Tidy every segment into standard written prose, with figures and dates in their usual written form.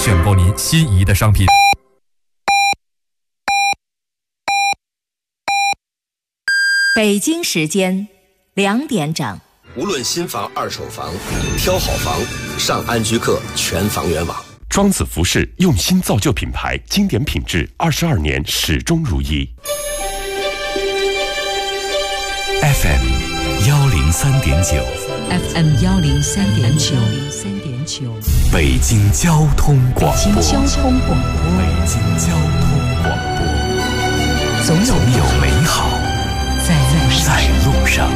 选购您心仪的商品。 北京时间2点整。 无论新房、二手房，挑好房，上安居客全房源网。 庄子服饰用心造就品牌，经典品质，22年始终如一。 FM 103.9 FM 103.9 北京交通广播。 北京交通广播。 北京交通广播。总有美好在路上。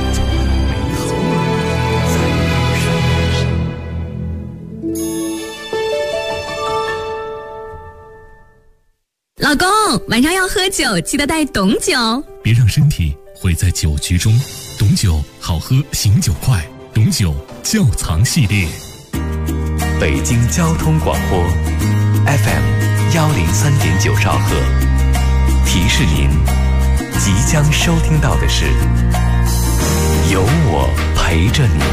老公，晚上要喝酒，记得带董酒。 别让身体毁在酒局中。董酒好喝，醒酒快。董酒窖藏系列。 北京交通广播 FM 103.9兆赫。提示您，即将收听到的是有我陪着你。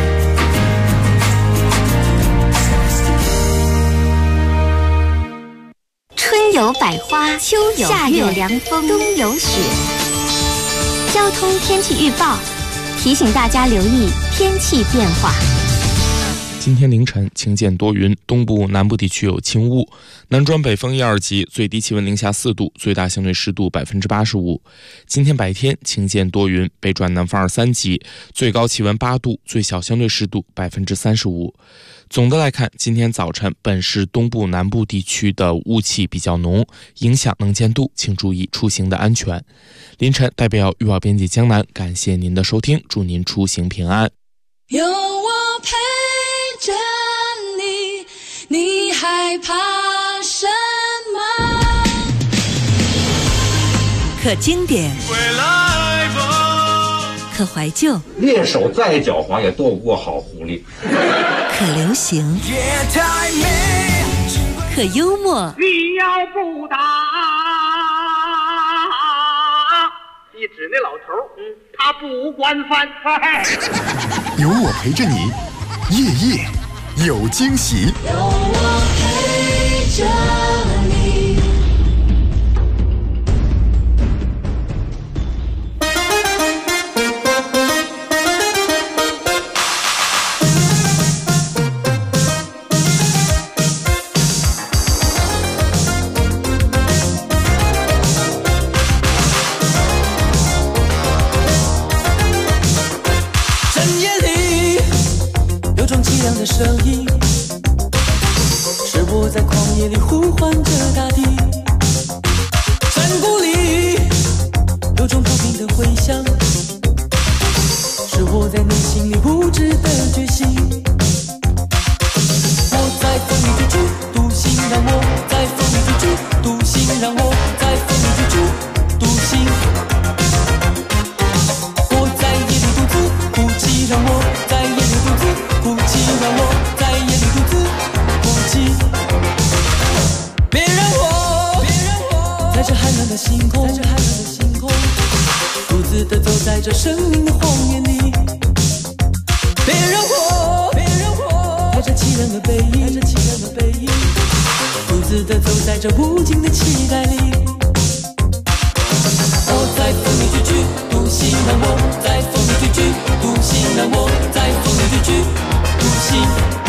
春有百花，秋有夏有凉风，冬有雪。交通天气预报提醒大家留意天气变化。 今天凌晨晴间多云，东部南部地区有轻雾，南转北风1、2级，最低气温零下4度，最大相对湿度85%。今天白天晴间多云，北转南风2、3级，最高气温8度，最小相对湿度35%。总的来看，今天早晨本市东部南部地区的雾气比较浓，影响能见度，请注意出行的安全。凌晨代表预报编辑江南，感谢您的收听，祝您出行平安。 有我陪着你，你害怕什么？ 可经典，可怀旧， 猎手再狡猾也斗不过好狐狸。 可流行，可幽默。 你要不打，一指那老头，他不惯犯。 有我陪着你，夜夜有惊喜。 有我陪着你。 的声音是我在旷野里呼唤着大地，山谷里有种不平的回响，是我在内心里不知的决心。我在风里追逐，独行让我在风里追逐，独行让我在风里追逐，独行。我在夜里独自哭泣，让我在夜里独自哭泣，让我在夜里独自哭泣。别让我在这寒冷的星空，独自地走在这生命的荒野里。别让我带着凄凉的背影，独自地走在这无尽的期待里。我在风里追剧，独行让我在风里追剧，独行让我在风里追剧，独行。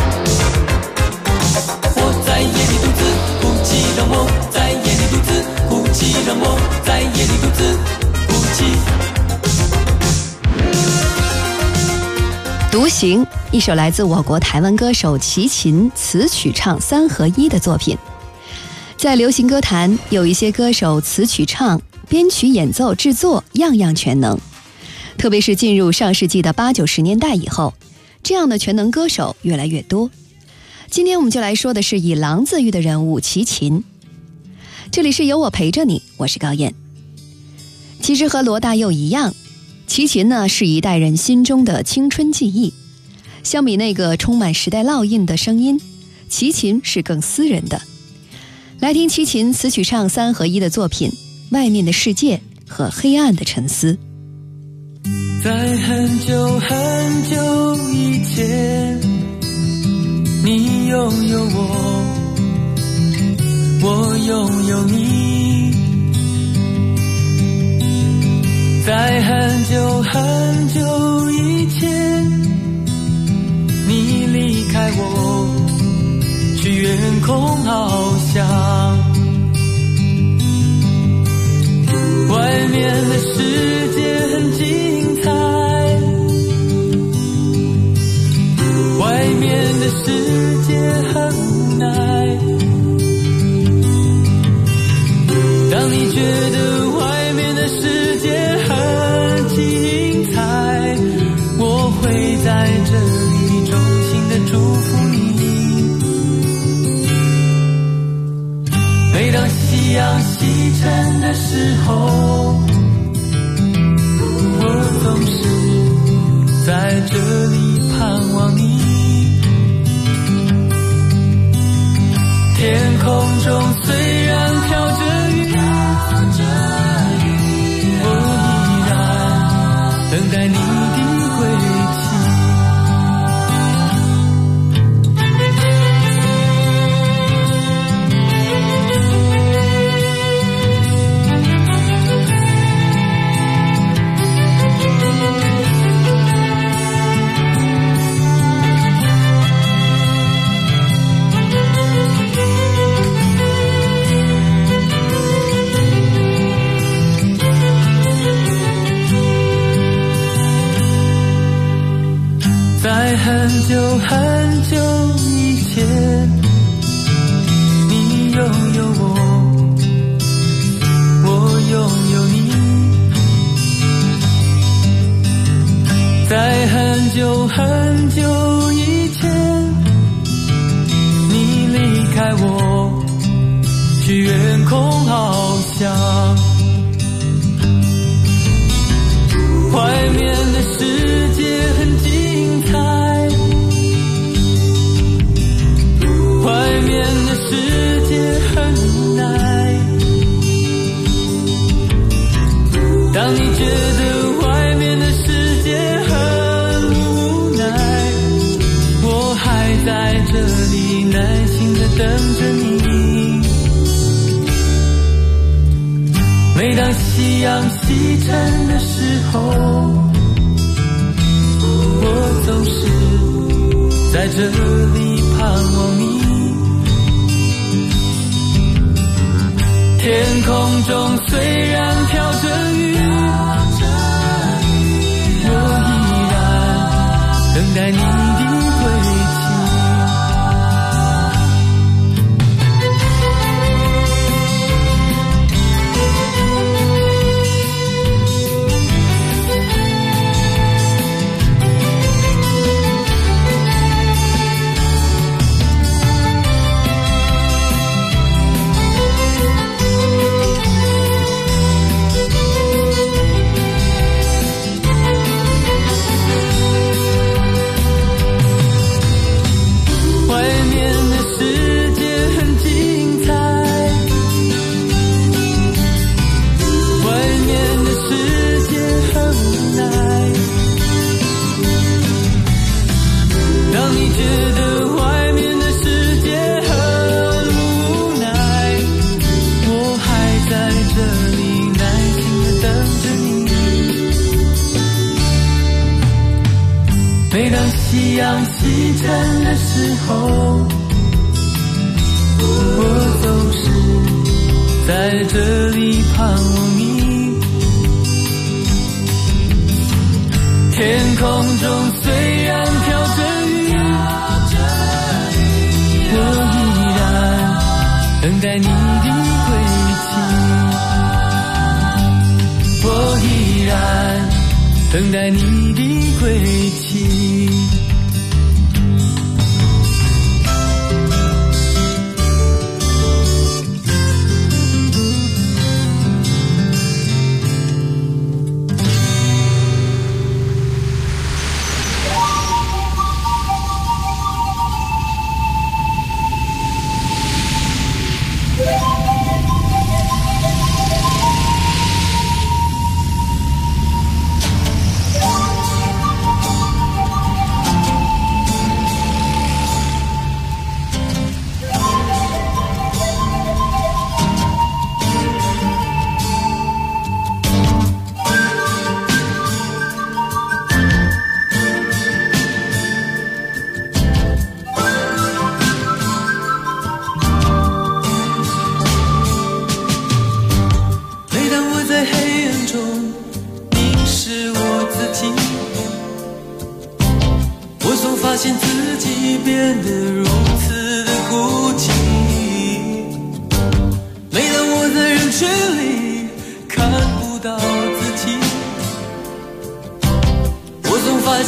我在夜里独自哭泣，让我在夜里独自哭泣，让我在夜里独自哭泣。 独行，一首来自我国台湾歌手齐秦词曲唱3合1的作品。在流行歌坛，有一些歌手词曲唱、编曲演奏、制作样样全能，特别是进入上世纪的80、90年代以后，这样的全能歌手越来越多。今天我们就来说的是以狼自喻的人物齐秦。这里是有我陪着你，我是高燕。其实和罗大佑一样，齐秦呢是一代人心中的青春记忆。相比那个充满时代烙印的声音，齐秦是更私人的。来听齐秦词曲唱3合1的作品《外面的世界》和《黑暗的沉思》。 在很久很久以前，你拥有我， 我拥有你，在很久很久以前，你离开我，去远空翱翔。外面的世界很精彩，外面的世界很无奈。当你觉得外面的世界很精彩，我会在这里衷心的祝福你。每当夕阳西沉的时候，我总是在这里盼望你。天空中虽然飘着雨，我依然等待你的归期。在很久很久以前，你拥有我，我拥有你。在很久很久以前，你离开我，去远空翱翔。外面的世界很精彩，外面的世界很无奈。当你觉得外面的世界很无奈，我还在这里耐心地等着你。每当夕阳西沉的时候，我总是在这里盼望你。天空中虽然飘着雨，我依然等待你的归期。每当夕阳西沉的时候，我总是在这里盼望你。天空中虽然飘着雨，我依然等待你的归期。我依然等待你的归期。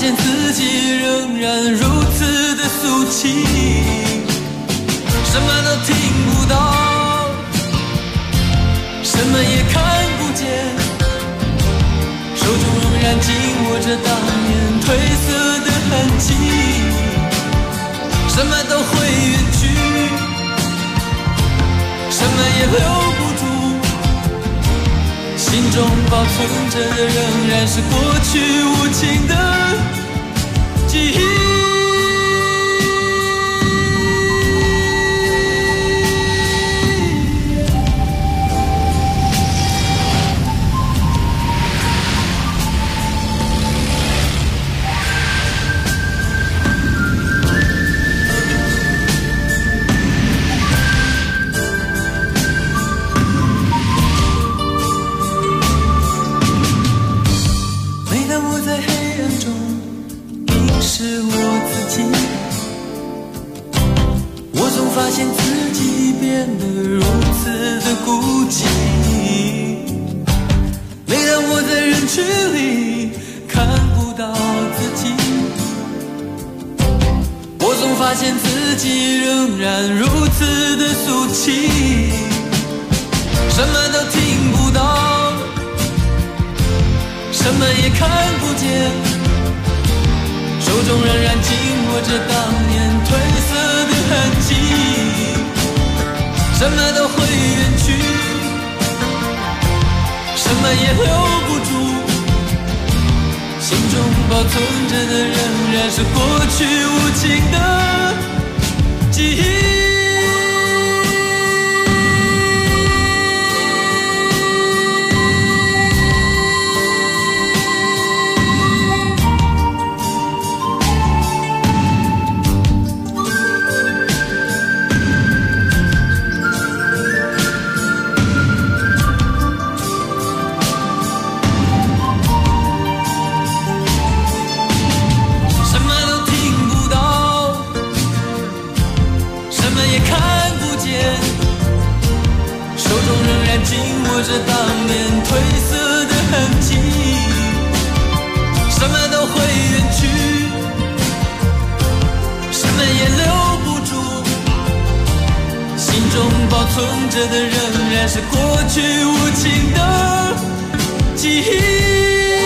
现自己仍然如此的俗气，什么都听不到，什么也看不见，手中仍然紧握着当年褪色的痕迹，什么都会远去，什么也留不住，心中保存着的仍然是过去无情的记忆。发现自己变得如此的孤寂，每当我在人群里看不到自己，我总发现自己仍然如此的俗气，什么都听不到，什么也看不见，手中仍然紧握着当年褪色的痕迹，什么都会远去，什么也留不住，心中保存着的仍然是过去无情的记忆。紧握着当年褪色的痕迹，什么都会远去，什么也留不住，心中保存着的仍然是过去无情的记忆。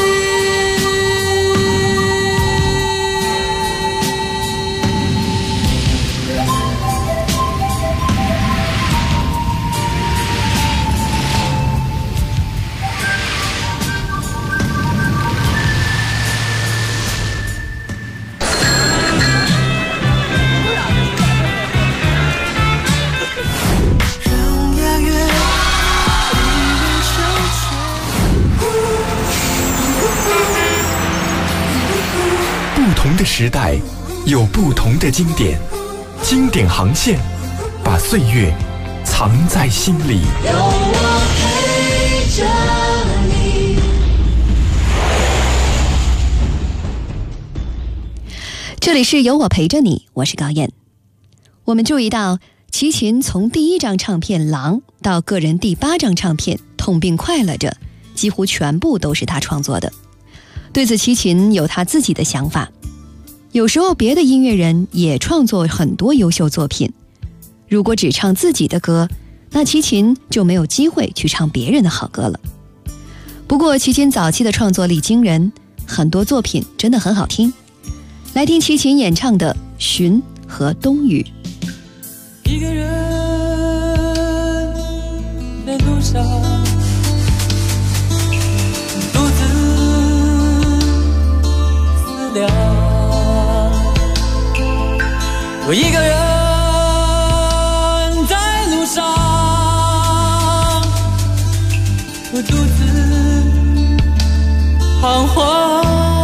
不同的时代有不同的经典，经典航线把岁月藏在心里。 有我陪着你。 这里是有我陪着你，我是高燕。我们注意到齐秦从第一张唱片《狼》到个人第8张唱片《痛并快乐着》，几乎全部都是他创作的。对此，齐秦有他自己的想法。有时候别的音乐人也创作很多优秀作品，如果只唱自己的歌，那齐秦就没有机会去唱别人的好歌了。不过齐秦早期的创作力惊人，很多作品真的很好听。来听齐秦演唱的《寻》和《冬雨》。 一个人在路上，独自思量，我一个人在路上，我独自彷徨，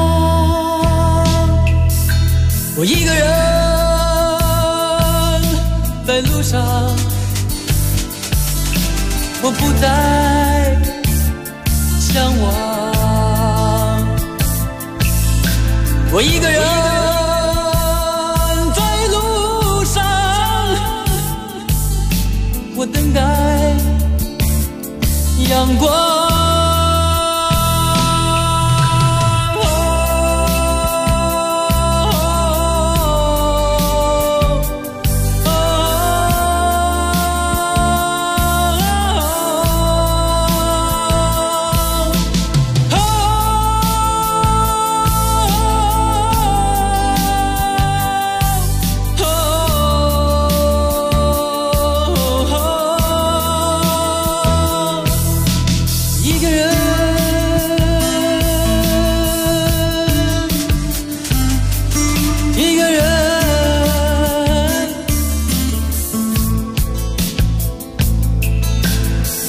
我一个人在路上，我不再向往，我一个人在路上，我等待阳光。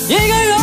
一个人。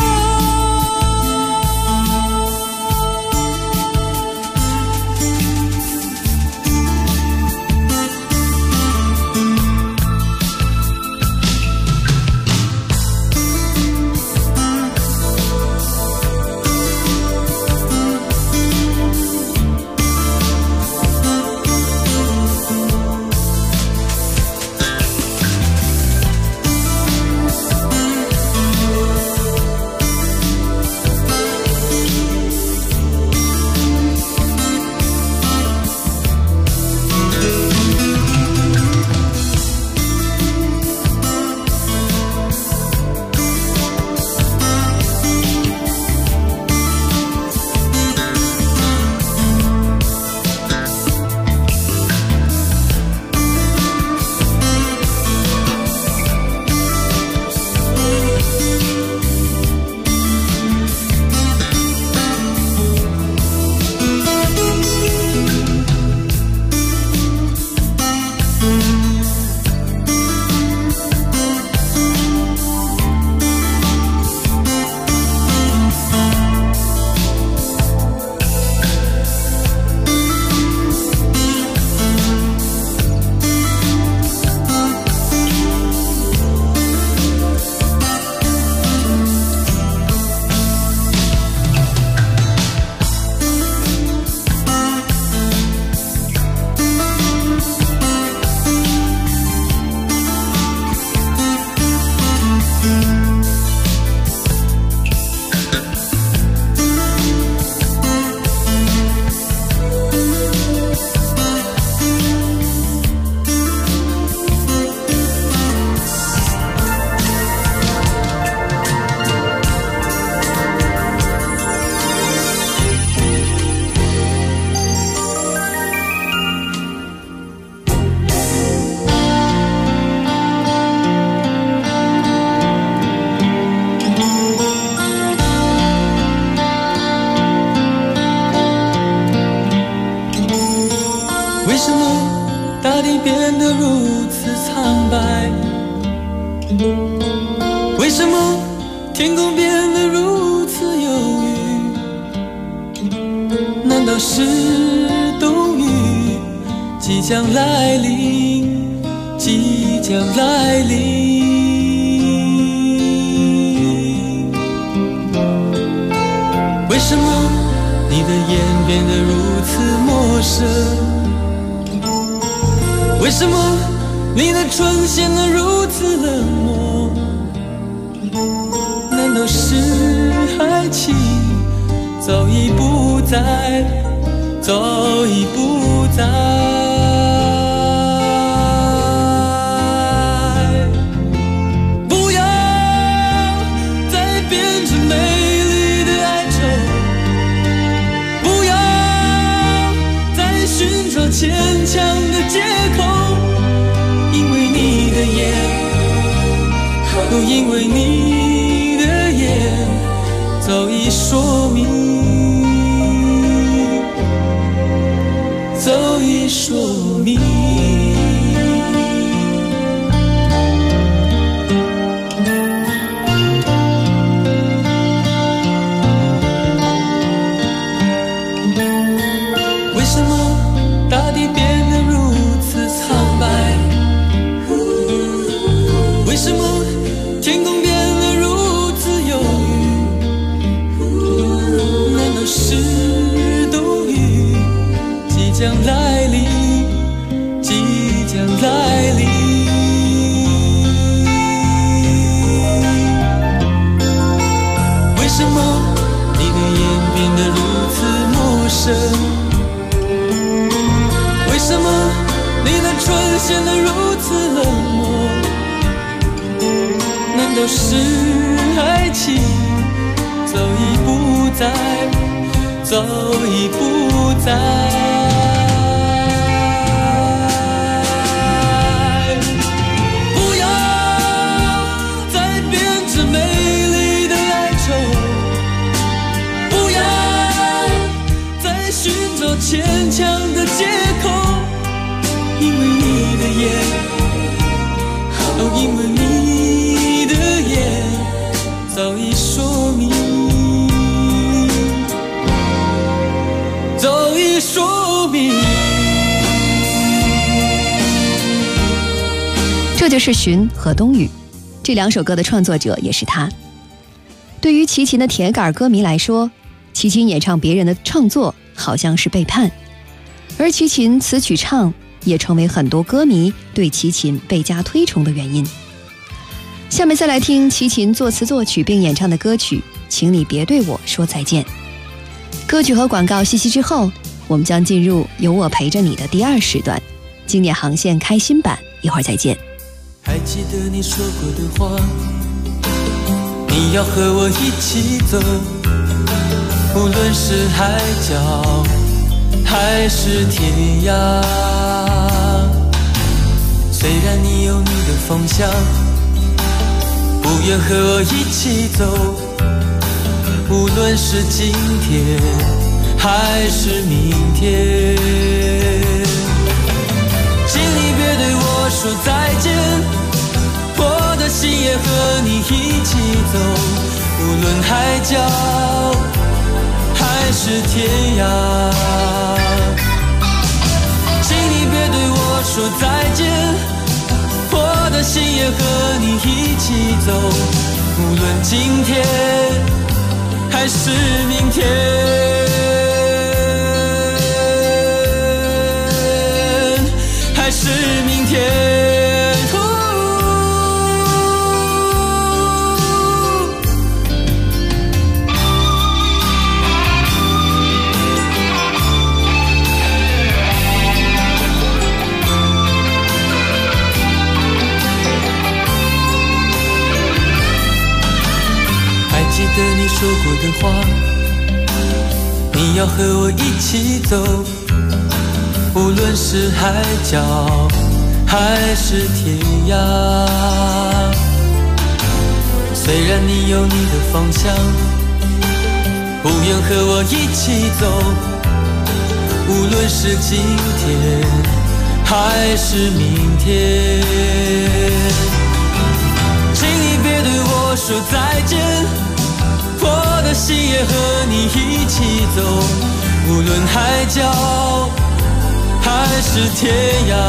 为什么天空变得如此忧郁？难道是冬雨即将来临，即将来临？为什么你的眼变得如此陌生？为什么你的唇显得如此冷漠？难道是爱情早已不在，早已不在？不要再编织美丽的哀愁，不要再寻找牵强的借口，因为你的眼，哦，因为你的眼早已说明，早已说明。为什么大地变得如此苍白？为什么天空变得如此忧郁？难道是冬雨即将来临，即将来临？为什么你的眼变得如此陌生？为什么你的唇显得如此冷漠？难道是爱情早已不在，早已不在？不要再编织美丽的哀愁，不要再寻找牵强的借口，因为你的眼，哦，因为你的眼早早已说明，早已说明。 这就是荀和冬雨，这两首歌的创作者也是他。对于齐秦的铁杆歌迷来说，齐秦演唱别人的创作好像是背叛，而齐秦词曲唱也成为很多歌迷对齐秦倍加推崇的原因。下面再来听齐秦作词作曲并演唱的歌曲《请你别对我说再见》。歌曲和广告息息之后，我们将进入有我陪着你的第二时段，经典航线开心版，一会儿再见。 还记得你说过的话，你要和我一起走，无论是海角还是天涯。虽然你有你的方向，不愿和我一起走，无论是今天还是明天。请你别对我说再见，我的心也和你一起走，无论海角还是天涯。请你别对我说再见，我的心也和你一起走，无论今天还是明天，还是明天。记得你说过的话，你要和我一起走，无论是海角还是天涯。虽然你有你的方向，不愿和我一起走，无论是今天还是明天。请你别对我说再见，我的心也和你一起走，无论海角还是天涯。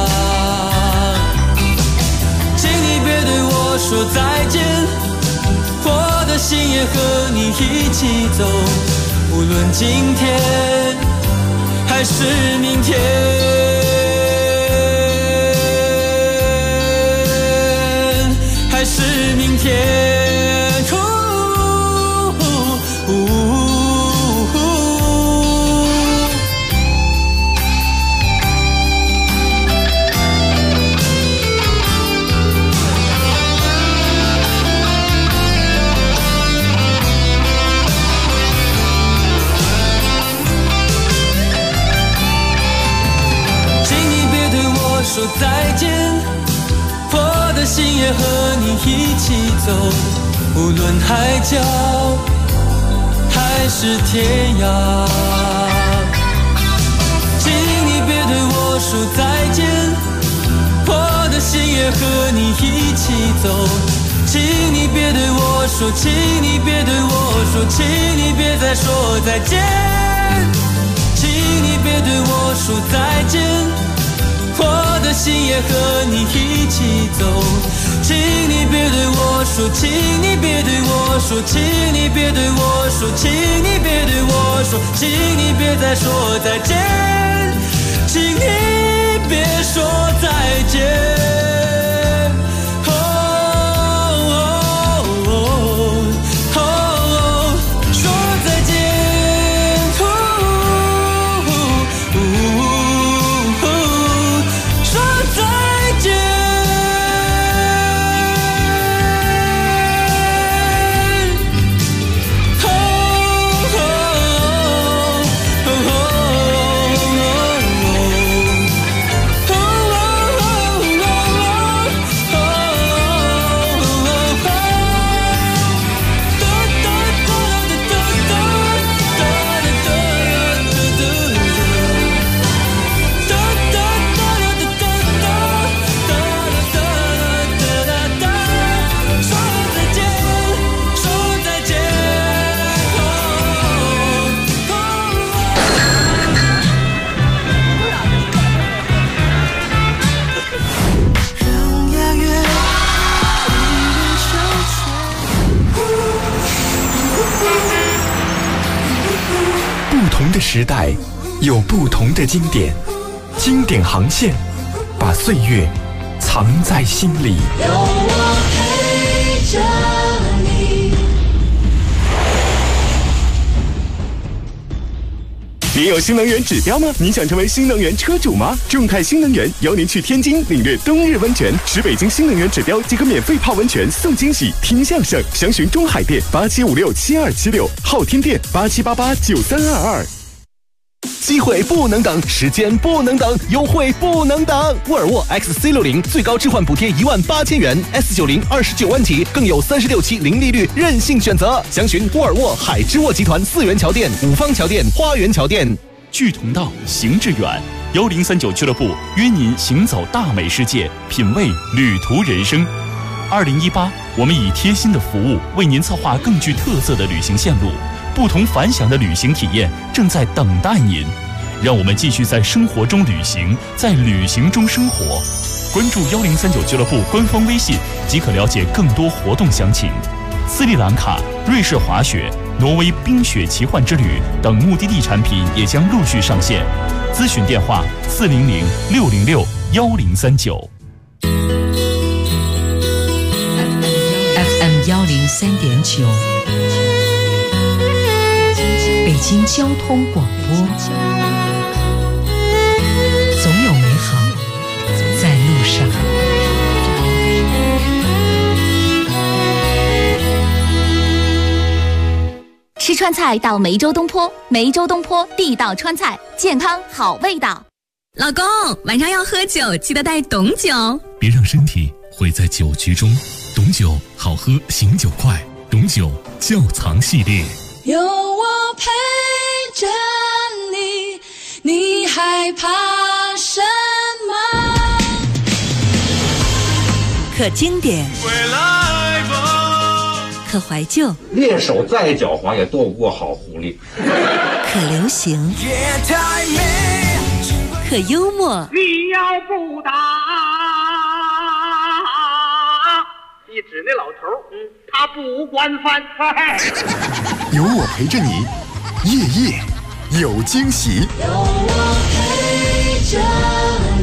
请你别对我说再见，我的心也和你一起走，无论今天还是明天，还是明天。说再见，我的心也和你一起走，无论海角还是天涯。请你别对我说再见，我的心也和你一起走。请你别对我说，请你别对我说，请你别再说再见。请你别对我说再见，我的心也和你一起走。请你别对我说，请你别对我说，请你别对我说，请你别对我说，请你别再说再见，请你别说再见。 同的时代，有不同的经典，经典航线，把岁月藏在心里。 有我陪着你。 您有新能源指标吗？您想成为新能源车主吗？众泰新能源邀您去天津领略冬日温泉，持北京新能源指标即可免费泡温泉送惊喜，听相声。详询中海店87567276，昊天店87889322。机会不能等，时间不能等，优惠不能等。沃尔沃 XC60 最高置换补贴18000元 ，S90 29万起，更有36期零利率任性选择。详询沃尔沃海之沃集团4元桥店、五方桥店、花园桥店。 聚同道，行致远，1039俱乐部约您行走大美世界，品味旅途人生。2018，我们以贴心的服务为您策划更具特色的旅行线路。不同凡响的旅行体验正在等待您，让我们继续在生活中旅行，在旅行中生活。关注1039俱乐部官方微信即可了解更多活动详情。斯里兰卡、瑞士滑雪、挪威冰雪奇幻之旅等目的地产品也将陆续上线。咨询电话400-606-1039。 FM 103.9。北京交通广播，总有美好在路上。 吃川菜到梅州东坡，梅州东坡地道川菜，健康好味道。 老公，晚上要喝酒，记得带董酒。 别让身体毁在酒局中，董酒好喝，醒酒快。董酒窖藏系列。 有我陪着你，你害怕什么？ 可经典，可怀旧， 猎手再狡猾也斗不过好狐狸。 可流行，可幽默。 你要不打，你指那老头，他不惯犯。 有我陪着你，夜夜有惊喜。 有我陪着你。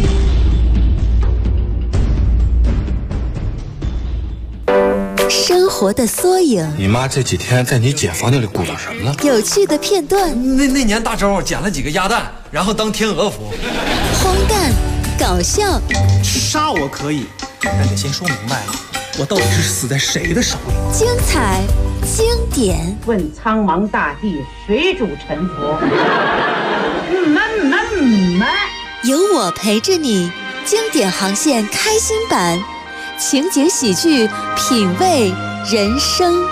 生活的缩影。 你妈这几天在你姐房间里鼓捣什么呢？ 有趣的片段。 那年大周捡了几个鸭蛋，然后当天鹅服。 荒诞，搞笑。 杀我可以，但得先说明白了，我到底是死在谁的手里？ 精彩，经典。 问苍茫大地，谁主沉浮？ 有我陪着你，经典航线开心版。情景喜剧，品味人生。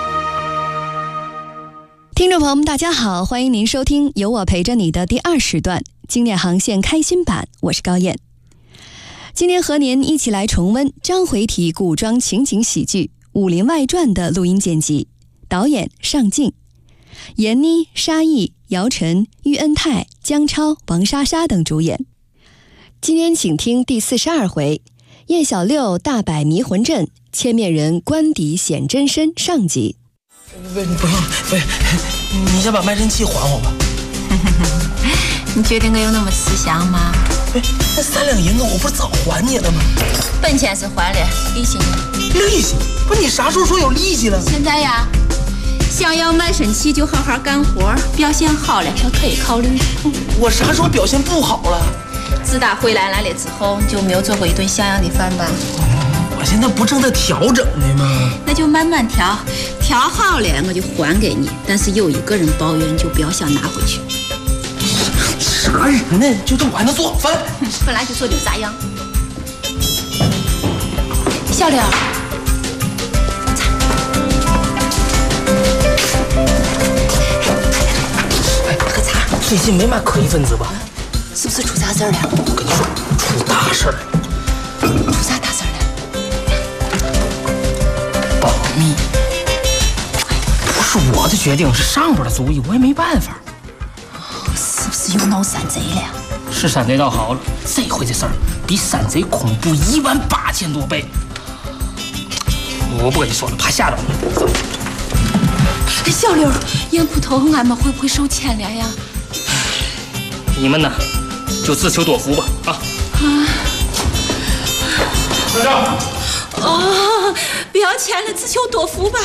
听众朋友们，大家好，欢迎您收听《有我陪着你》的第2时段经典航线开心版，我是高燕。今天和您一起来重温章回体古装情景喜剧《武林外传》的录音剪辑，导演尚敬，闫妮、沙溢、姚晨、喻恩泰、姜超、王莎莎等主演。今天请听第42回叶小六大摆迷魂阵，千面人官邸显真身上集。 不用，你先把卖身契还我吧。 你觉得我有那么慈祥吗？ 那3两银子我不是早还你了吗？ 本钱是还了，利息呢？ 利息？不是你啥时候说有利息了？ 现在呀，想要卖身契就好好干活，表现好了我可以考虑。 我啥时候表现不好了？ 自打回来了之后，就没有做过一顿像样的饭吧？ 我现在不正在调整呢吗？ 那就慢慢调，调好了我就还给你。但是有一个人抱怨，就不要想拿回去。 啥人呢？就这我还能做好饭？ 本来就做就咋样？小刘， 喝茶。最近没嘛可疑分子吧？ 是不是出啥事儿了？ 我跟你说，出大事儿了。 出啥大事儿了？ 保密。不是我的决定，是上边的主意，我也没办法。 是不是又闹山贼了？ 是山贼倒好了，这回这事儿比山贼恐怖18000多倍。我不跟你说了，怕吓着你。 小刘，烟铺头俺们会不会受牵连呀？ 你们呢，就自求多福吧啊！ 站长， 哦，不要钱了，自求多福吧。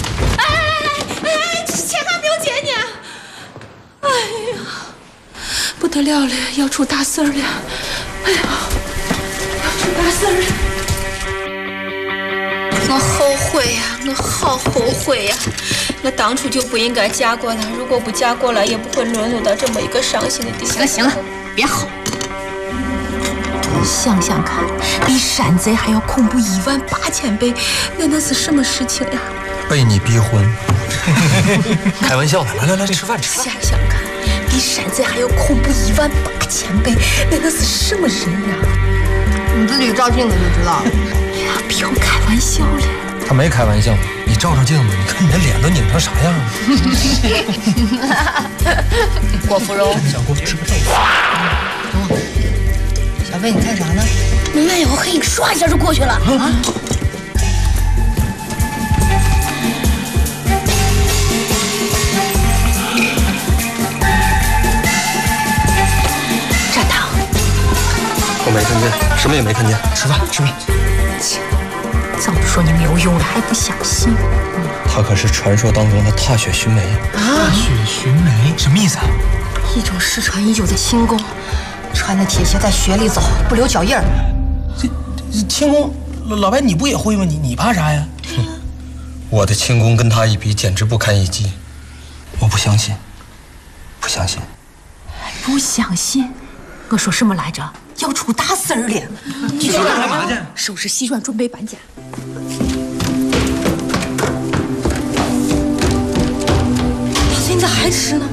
哎，钱还没有结呢。哎呀，不得了了，要出大事了！哎呀，要出大事了！我后悔呀，我好后悔呀！我当初就不应该嫁过来，如果不嫁过来，也不会沦落到这么一个伤心的地方。 行了，别吼。 想想看，比山贼还要恐怖18000倍，那是什么事情呀？ 被你逼婚。开玩笑的，来吃饭。 想想看，比山贼还要恐怖18000倍，那是什么人呀？ 你自己照镜子就知道了。 不要开玩笑了。 他没开玩笑，你照照镜子，你看你的脸都拧成啥样了？ 郭芙蓉， 小郭吃个豆腐。 小飞，你看啥呢？ 没有，嘿，唰一下就过去了啊！站堂， 我没看见，什么也没看见。吃饭。 切，早就说你没有用了，还不相信。 她可是传说当中的踏雪寻梅。 踏雪寻梅什么意思啊？ 一种失传已久的轻功。穿着铁鞋在雪里走，不留脚印儿。 这轻功，老白你不也会吗？你怕啥呀？ 我的轻功跟他一比，简直不堪一击。我不相信，不相信。 不相信？我说什么来着？要出大事儿了！ 去干嘛去？ 收拾西装，准备搬家。老子，你咋还吃呢？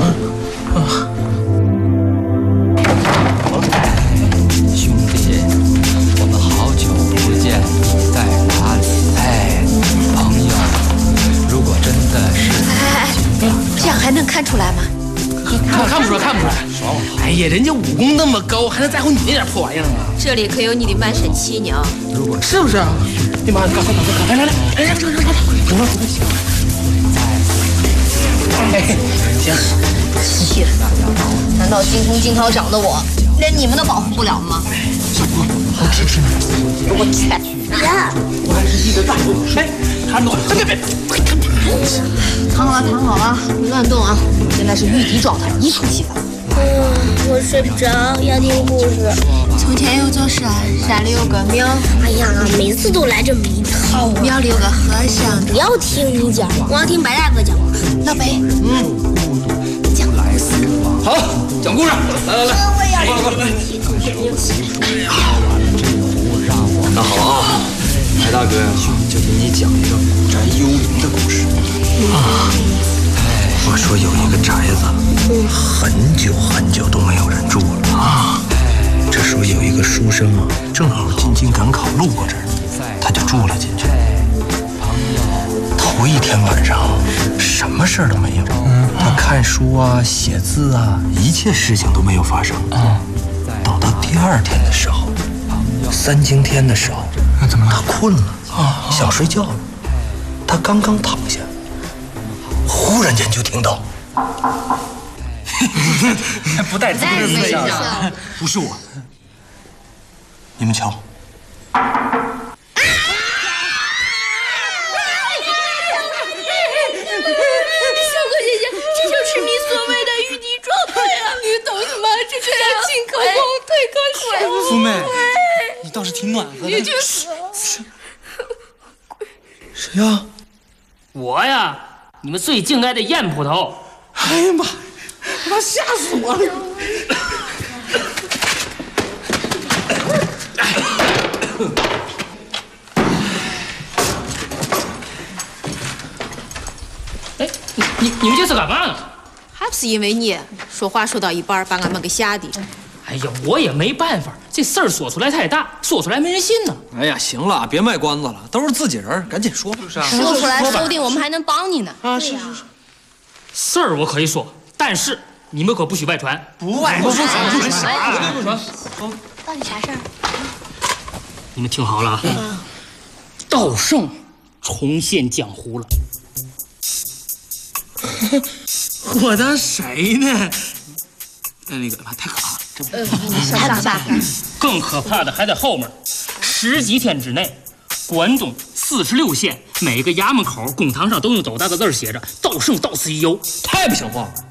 兄弟，我们好久不见，你在哪里？哎，朋友，如果真的是…… 这样还能看出来吗？ 看不出来。哎呀，人家武功那么高，还能在乎你那点破玩意儿啊？ 这里可有你的满身奇呢。 是不是啊？你妈，快，来，这。行。 气死！难道精通金涛掌的我，连你们都保护不了吗？ 好吃。 我去！呀！ 我还是记得大夫。哎，看着我，别， 躺好了，别乱动啊！现在是御敌状态，一触即发。 我睡不着，要听故事。 从前有座山，山里有个庙。 哎呀，每次都来这么一套。 庙里有个和尚。 不要听你讲，我要听白大哥讲故事。 老白， 讲故事。 好，讲故事。来。 那好啊，白大哥呀，就给你讲一个古宅幽灵的故事。我说有一个宅子，很久都没有人住了啊。这时候有一个书生啊，正好进京赶考路过这儿，他就住了进去。头一天晚上什么事儿都没有，他看书啊、写字啊，一切事情都没有发生。等到第二天的时候，3更天的时候，怎么他困了想睡觉了，他刚刚躺下，忽然间就听到， 不带自己的笑，不是我， 你们瞧。 苏妹，你倒是挺暖和的。 你就是谁呀？ 我呀，你们最敬爱的燕捕头。 哎呀妈，妈吓死我了！ 哎，你们这是干嘛呢？ 还不是因为你说话说到一半，把俺们给吓的。 哎呀，我也没办法，这事儿说出来太大，说出来没人信呢。 哎呀，行了，别卖关子了，都是自己人，赶紧说。 是啊，说出来，说不定我们还能帮你呢。 啊，是。 事儿我可以说，但是你们可不许外传。 不外传， 绝对不传。 到底啥事儿？ 你们听好了啊，道圣重现江湖了。 我当谁呢？ 那个太可怕了，这太可怕了。 更可怕的还在后面，10几天之内，关东46县每个衙门口、公堂上都用斗大的字写着“到圣到此一游”，太不像话了，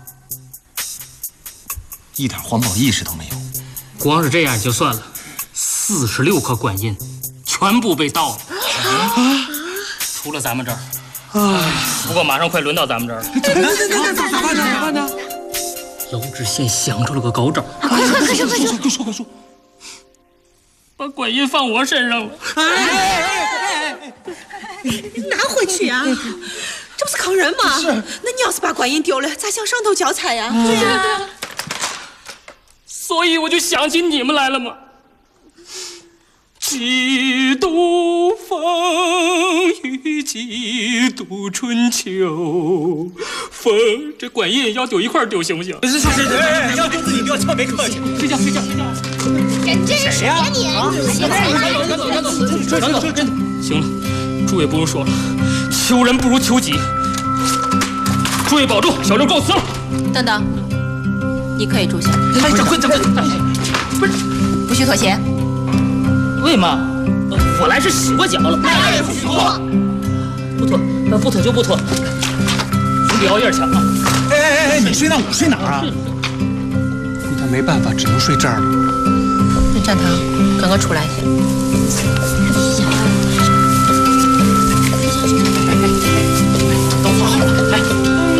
一点环保意识都没有。 光是这样就算了，46颗官印全部被盗了，除了咱们这儿。不过马上快轮到咱们这儿了。 那咋办呢？ 娄知县想出了个高招。 快说！把官印放我身上了。 拿回去啊！这不是坑人吗？是。那你要是把官印丢了，咋向上头交差呀？对呀。 所以我就想起你们来了嘛。几度风雨几度春秋，这官印要丢一块丢行不行？ 是，要丢自己丢，特别客气。 睡觉。 这是谁呀？ 赶走！行了，诸位不用说了，求人不如求己。诸位保重，小六告辞了。 等等，你可以住下。 长官，不是， 不许脱鞋。 为嘛？我来是洗过脚了。 那也不许脱。 不脱就不脱，总比熬夜强啊！ 哎，你睡那，我睡哪儿啊？那没办法，只能睡这儿了。 那站堂，赶快出来去。 都放好了，来。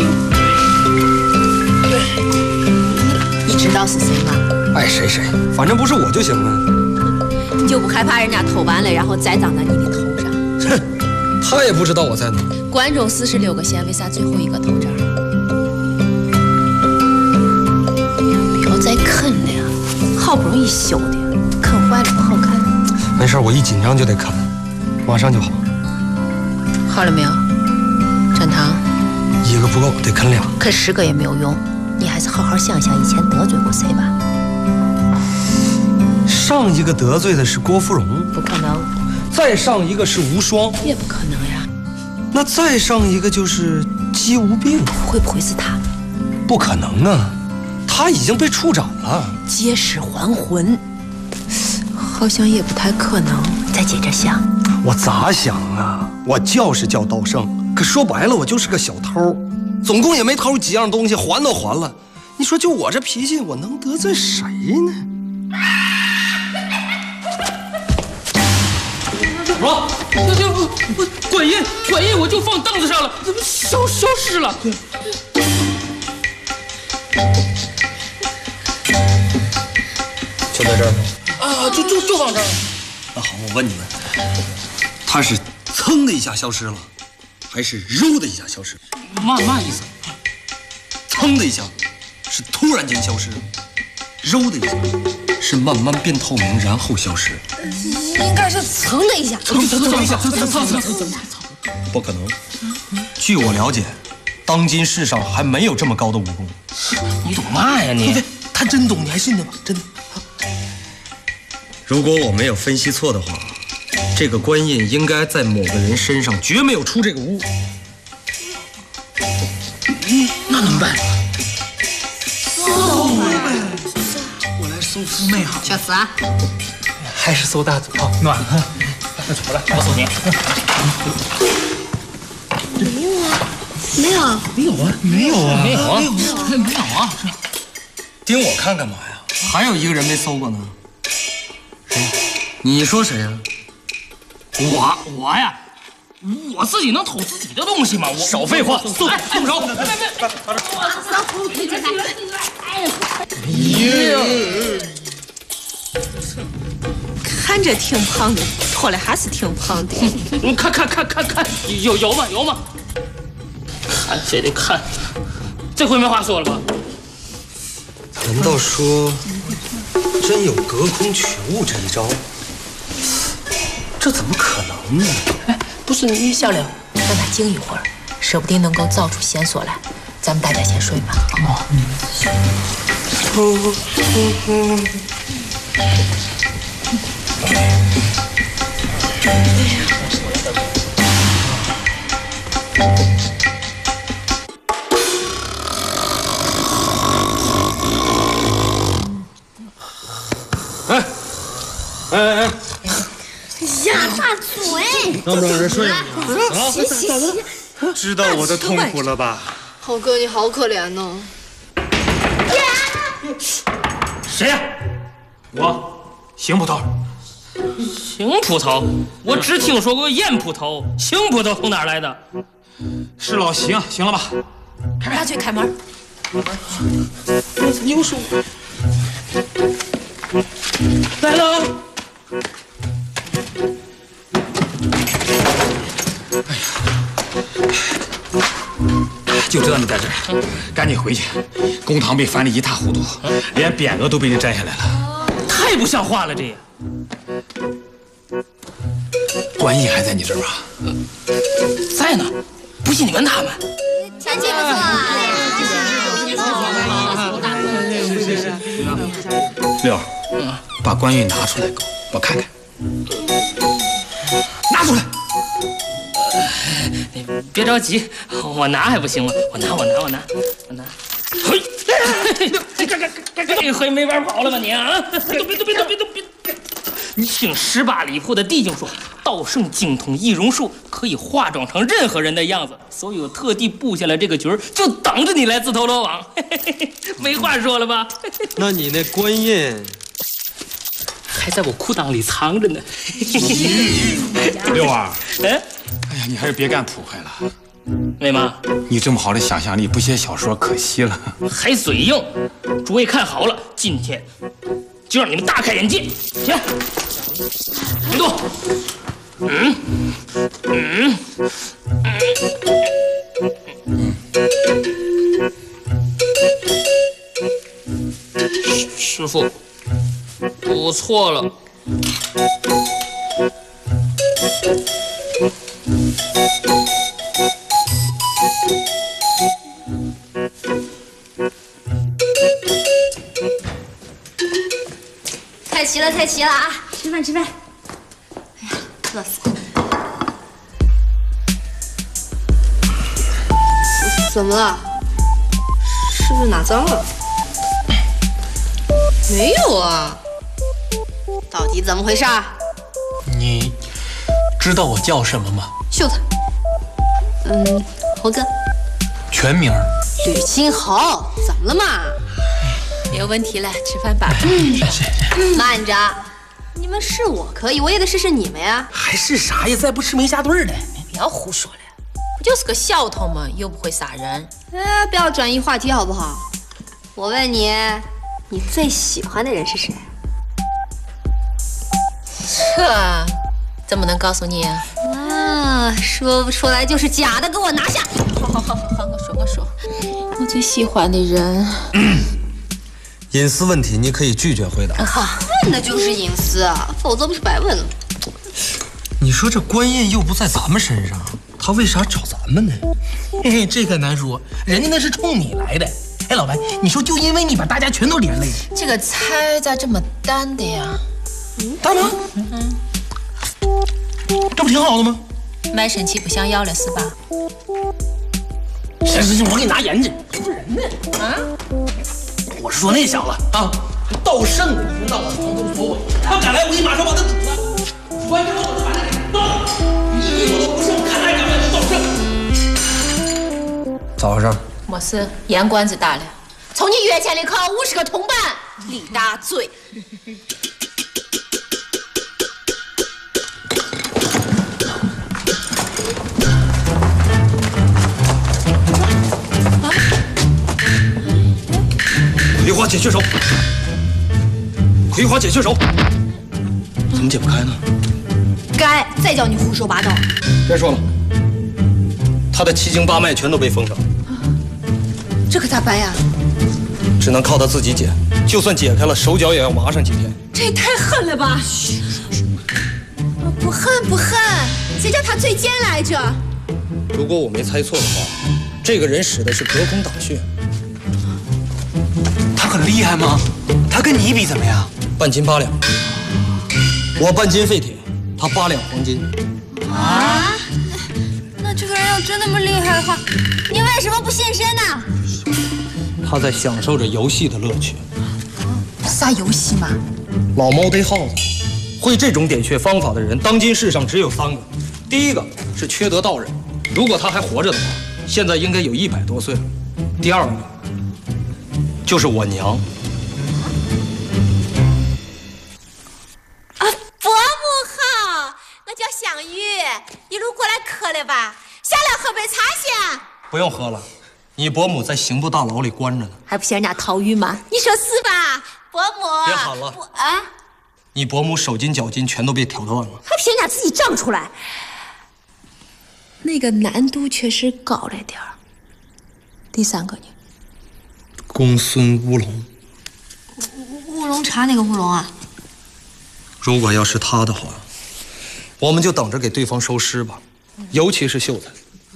你知道是谁吗？ 爱谁，反正不是我就行了。 你就不害怕人家偷完了，然后栽赃在你的头上？ 哼，他也不知道我在哪。 关中46个县，为啥最后一个偷这儿？不要再啃了呀，好不容易修的，啃坏了不好看。 没事，我一紧张就得啃，马上就好。 好了没有？展堂， 一个不够，得啃2。 啃10个也没有用，你还是好好想想以前得罪过谁吧。 上一个得罪的是郭芙蓉， 不可能； 再上一个是无双， 也不可能呀。 那再上一个就是姬无病， 会不会是他？ 不可能啊，他已经被处斩了。 借尸还魂，好像也不太可能。再接着想， 我咋想啊？我叫是叫道圣，可说白了我就是个小偷，总共也没偷几样东西，还都还了。你说就我这脾气，我能得罪谁呢？ 我官印我就放凳子上了，怎么消失了？ 就在这儿吗？ 啊，就放这儿。 那好，我问你们，他是噌的一下消失了，还是揉的一下消失？ 嘛意思？ 噌的一下是突然间消失，揉的一下是慢慢变透明，然后消失。 应该是蹭的一下， 蹭一下，不可能。据我了解，当今世上还没有这么高的武功。 你懂嘛呀你？ 他真懂，你还信他吗？真的。如果我没有分析错的话，这个官印应该在某个人身上，绝没有出这个屋。 那怎么办？ 我来搜夫妹好。 小慈啊， 还是搜大佐暖和。 那出来，我搜你。 没有啊！ 盯我看干嘛呀？还有一个人没搜过呢。谁？你说谁呀？ 我呀，我自己能偷自己的东西吗？我少废话，搜不着。 看着挺胖的，脱了还是挺胖的。 你看，有吗？看谁得看，这回没话说了吧？ 难道说真有隔空取物这一招？这怎么可能呢？ 哎，不是你小刘，让他静一会儿，说不定能够找出线索来。咱们大家先睡吧。 让不让人睡？ 洗。 知道我的痛苦了吧？ 浩哥，你好可怜呢。 谁呀？ 我，邢捕头。 邢捕头？我只听说过燕捕头，邢捕头从哪儿来的？ 是老邢，行了吧？ 拿去开门。 又说来了。哎呀，就这呢，在这儿，赶紧回去。公堂被翻得一塌糊涂，连匾额都被人摘下来了， 太不像话了！这关毅还在你这儿吧？ 在呢，不信你问他们。 天气不错啊！ 六，把关玉拿出来给我看看。拿出来。 你别着急，我拿还不行吗？我拿。嘿，这回没玩跑了吧你啊？别！你听18里铺的弟兄说，道圣精通易容术，可以化妆成任何人的样子，所以我特地布下了这个局，就等着你来自投罗网。没话说了吧？ 那你那官印还在我裤裆里藏着呢。 六儿，哎呀，你还是别干捕快了。 为嘛？ 你这么好的想象力，不写小说可惜了。 还嘴硬，诸位看好了，今天就让你们大开眼界。起来，别动。师傅，我错了。 菜齐了啊！吃饭。哎呀，饿死了！怎么了？是不是哪脏了？没有啊。到底怎么回事？ 你知道我叫什么吗？ 秀才。猴哥。 全名？ 吕金豪。怎么了嘛？没有问题了，吃饭吧。慢着，你们是我可以，我也得试试你们呀。 还是啥呀？再不吃没下顿的。 不要胡说了，不就是个小偷吗？又不会杀人。 哎，不要转移话题好不好？我问你，你最喜欢的人是谁？ 这怎么能告诉你啊？ 啊，说不出来就是假的，给我拿下！ 好，我说，我最喜欢的人。 隐私问题你可以拒绝回答。 那就是隐私，否则不是白问了。 你说这官印又不在咱们身上，他为啥找咱们呢？嘿嘿，这可难说，人家那是冲你来的。哎，老白，你说就因为你把大家全都连累了， 这个菜咋这么淡的呀？ 淡吗？这不挺好的吗？ 卖身契不想要了是吧？ 行，我给你拿盐去。不是人呢？啊？我是说那小子啊，道圣的，一天到晚从头说我，他敢来，我一马上把他堵了。堵完之后，我就把他给刀，你我都不剩，看他敢不敢道圣。 早上， 没事，盐罐子打了，从你月钱里扣50个铜板，李大嘴。 葵花解穴手，葵花解穴手，怎么解不开呢？ 该再叫你胡说八道。 别说了，他的7经8脉全都被封上了。 这可咋办呀？ 只能靠他自己解，就算解开了，手脚也要麻上几天。 这也太狠了吧！不恨，谁叫他最奸来着？ 如果我没猜错的话，这个人使的是隔空挡穴。 他很厉害吗？他跟你比怎么样？ 半斤8两，我半斤废铁，他8两黄金。 啊？那这个人要真那么厉害的话，你为什么不现身呢？ 他在享受着游戏的乐趣。 啥游戏嘛？ 老猫逮耗子，会这种点穴方法的人，当今世上只有3个： 第一个是缺德道人，如果他还活着的话，现在应该有100多岁了。第二个就是我娘。 伯母好，我叫香玉，一路过来渴了吧？下来喝杯茶先。 不用喝了，你伯母在刑部大牢里关着呢， 还不嫌人家逃狱吗？你说是吧，伯母？ 别喊了啊！ 你伯母手筋脚筋全都被挑断了， 还不嫌人家自己长出来？那个难度确实高了点儿。第三个呢？ 公孙乌龙。 乌龙茶那个乌龙啊？ 如果要是他的话，我们就等着给对方收尸吧，尤其是秀才。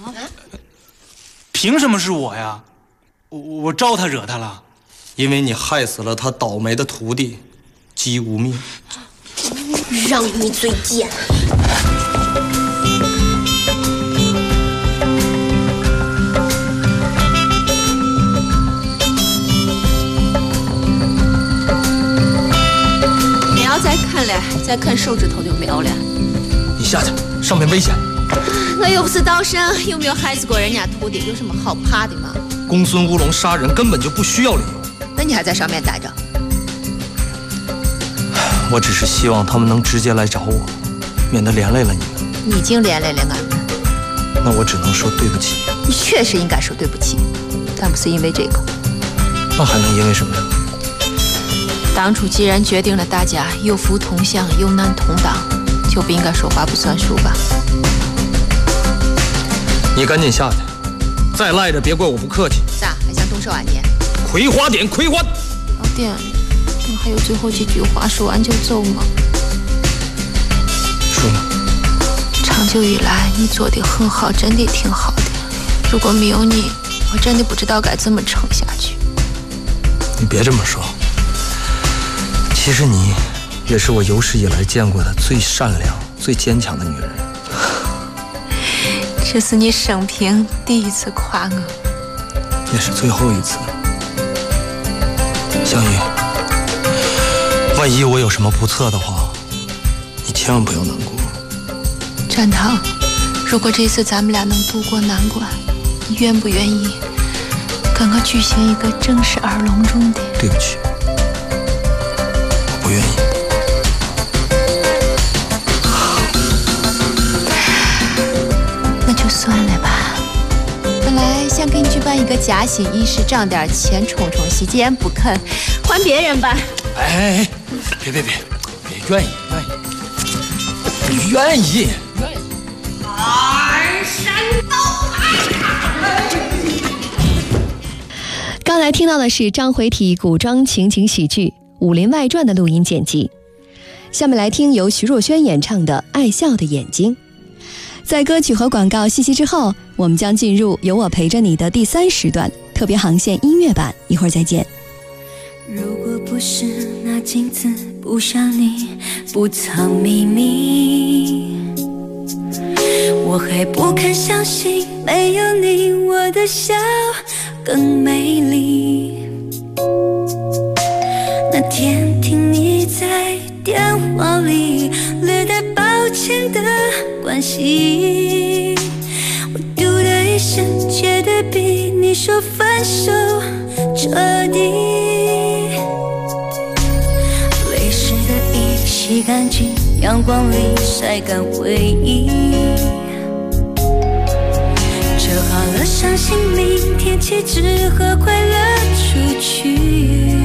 凭什么是我呀？我招他惹他了？ 因为你害死了他倒霉的徒弟姬无命。 让你最贱！你要再啃了，再啃手指头就没有了。 你下去，上面危险。 我又不是道生，又没有害死过人家徒弟，有什么好怕的吗？ 公孙乌龙杀人根本就不需要理由。 那你还在上面待着？ 我只是希望他们能直接来找我，免得连累了你们。 你已经连累了俺们， 那我只能说对不起。 你确实应该说对不起，但不是因为这个。 那还能因为什么呀？ 当初既然决定了大家有福同享，有难同当，就不应该说话不算数吧？ 你赶紧下去，再赖着别怪我不客气。 啥？还想动手啊你？ 葵花点，葵花。 老弟，我还有最后几句话，说完就走吗？ 说吧。 长久以来，你做的很好，真的挺好的。如果没有你，我真的不知道该怎么撑下去。 你别这么说，其实你也是我有史以来见过的最善良、最坚强的女人。 这是你生平第一次夸我， 也是最后一次。香玉，万一我有什么不测的话，你千万不要难过。 展堂，如果这次咱们俩能度过难关，你愿不愿意跟我举行一个正式而隆重的？ 对不起，我不愿意。 那就算了吧。本来想给你举办一个加薪仪式，涨点钱冲冲喜，既然不肯，换别人吧。 哎，别，愿意。 二山倒海。 刚才听到的是章回体古装情景喜剧《武林外传》的录音剪辑。下面来听由徐若瑄演唱的《爱笑的眼睛》。在歌曲和广告信息之后，我们将进入有我陪着你的第3时段特别航线音乐版，一会儿再见。 如果不是那镜子不像你不藏秘密，我还不肯相信没有你我的笑更美丽。那天听你在电话里略带抱歉的关系，我嘟的一声觉得比你说分手彻底，泪湿的衣洗干净，阳光里晒干回忆，折好了伤心明天起只和快乐出去，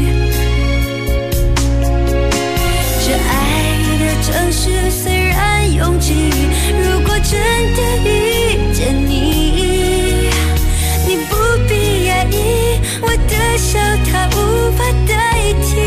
这爱的城市虽然拥挤，如果真的遇见你，你不必压抑，我的笑它无法代替，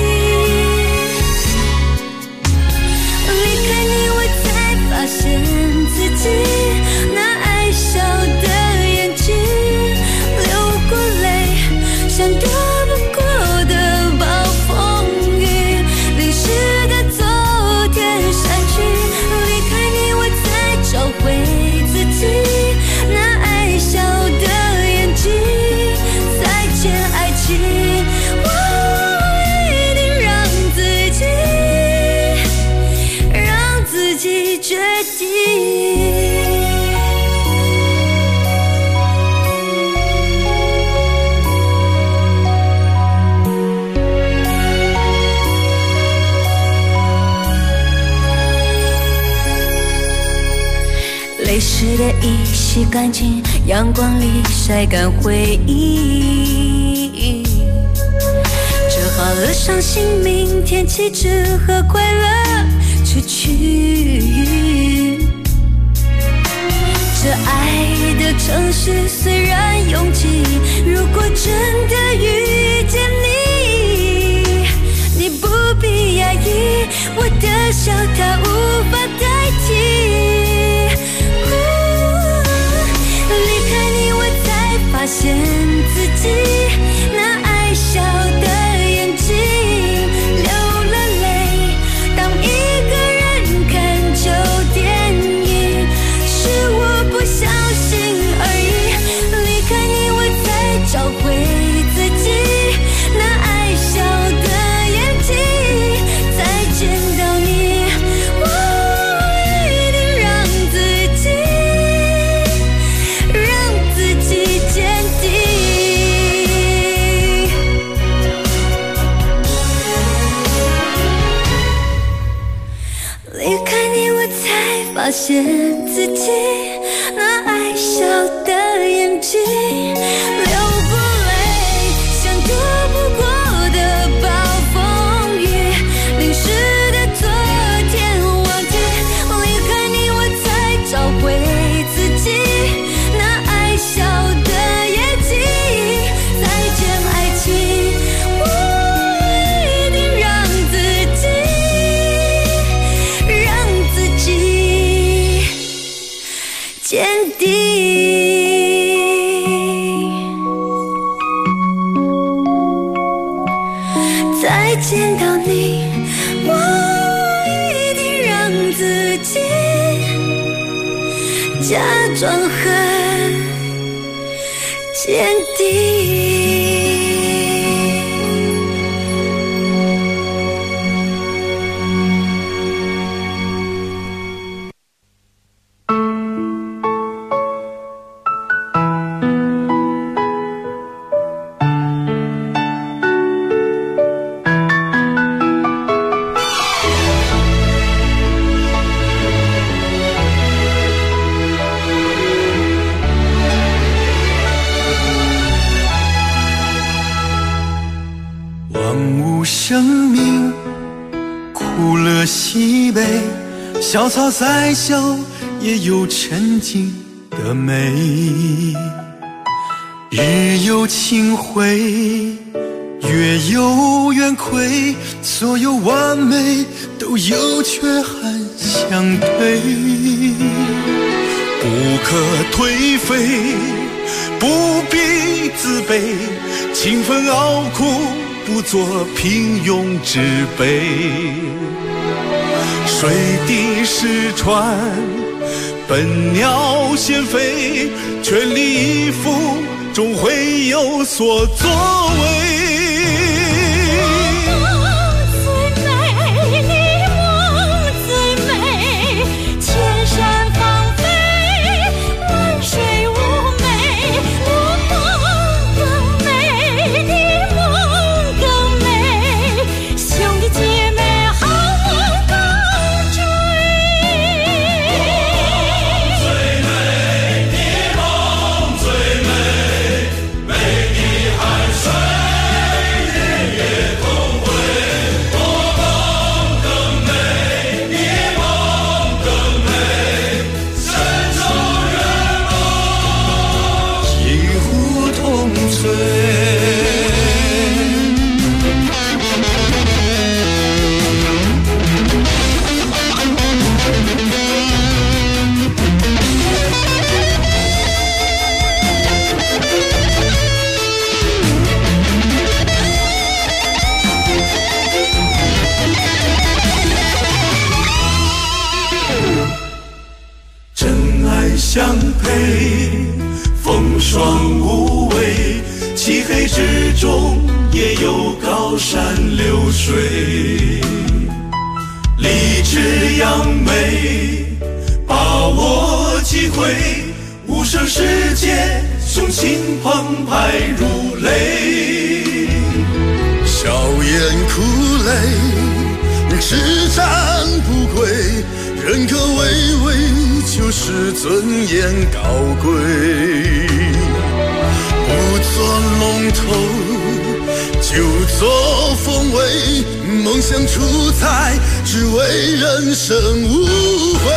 离开你我才发现自己那爱笑的眼睛，流过泪像躲不过的暴风雨，淋湿的昨天散去，离开你我才找回自己洗干净，阳光里晒干回忆。折好了伤心，明天起只和快乐出去。这爱的城市虽然拥挤，如果真的遇见你，你不必压抑，我的笑它无法代替。离开你，我才发现自己那爱笑的眼睛流了泪。当一个人看旧电影，是我不小心而已。离开你，我才找回自己那爱笑的眼睛。再见到你，我一定让自己坚定。离开你，我才发现自己那爱笑的眼睛流过泪，像躲不过的暴风雨，淋湿的昨天忘记。离开你，我才找回自己那爱笑的眼睛。再见爱情，我一定让自己坚定。再见到你，我一定让自己假装很坚定。 生命苦乐喜悲，小草再小也有沉静的美。日有清辉，月有圆亏，所有完美都有缺憾相对。不可颓废，不必自卑，勤奋熬苦不做平庸之辈。水滴石穿，笨鸟先飞，全力以赴终会有所作为。相配，风霜无畏，漆黑之中也有高山流水。立志扬眉，把握机会，无声世界，雄心澎湃如雷。笑颜苦泪，只战不归，人可巍巍就是尊严高贵，不做龙头就做凤尾，梦想出彩，只为人生无悔。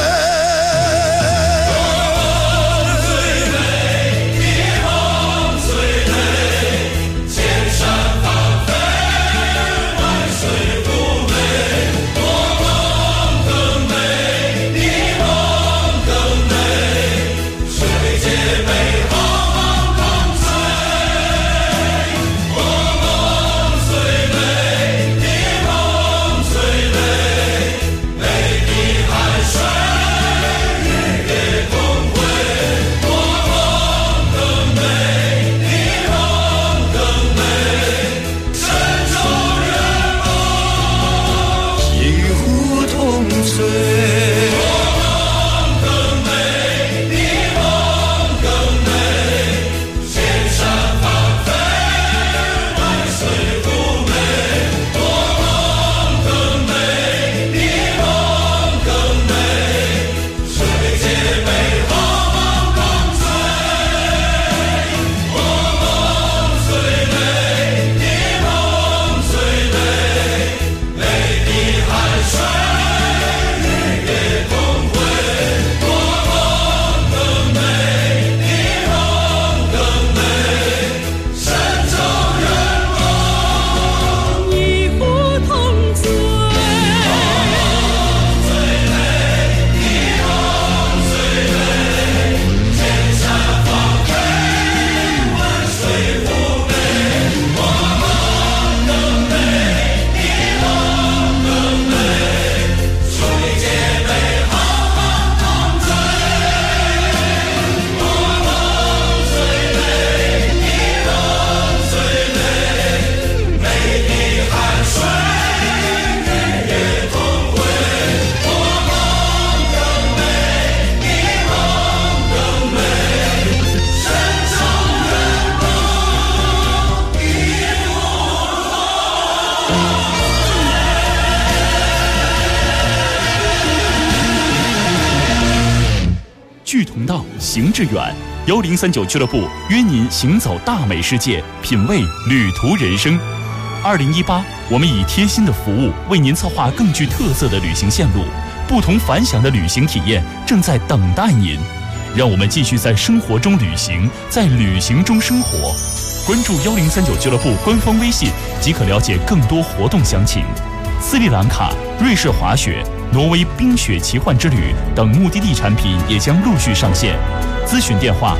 志同道，行致远。1039俱乐部约您行走大美世界，品味旅途人生。2018，我们以贴心的服务为您策划更具特色的旅行线路，不同凡响的旅行体验正在等待您。让我们继续在生活中旅行，在旅行中生活。关注1039俱乐部官方微信即可了解更多活动详情。斯里兰卡、瑞士滑雪、挪威冰雪奇幻之旅等目的地产品也将陆续上线。咨询电话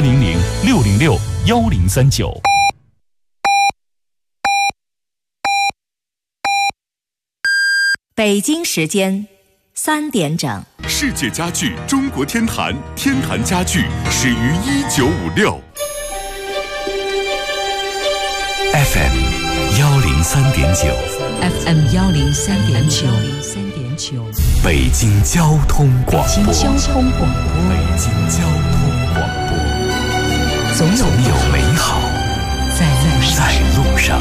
400-606-1039。 北京时间3点整。 世界家具中国天坛，天坛家具始于1956。 FM 103.9。 FM 103.9， 北京交通广播。 北京交通广播。总有美好在路上。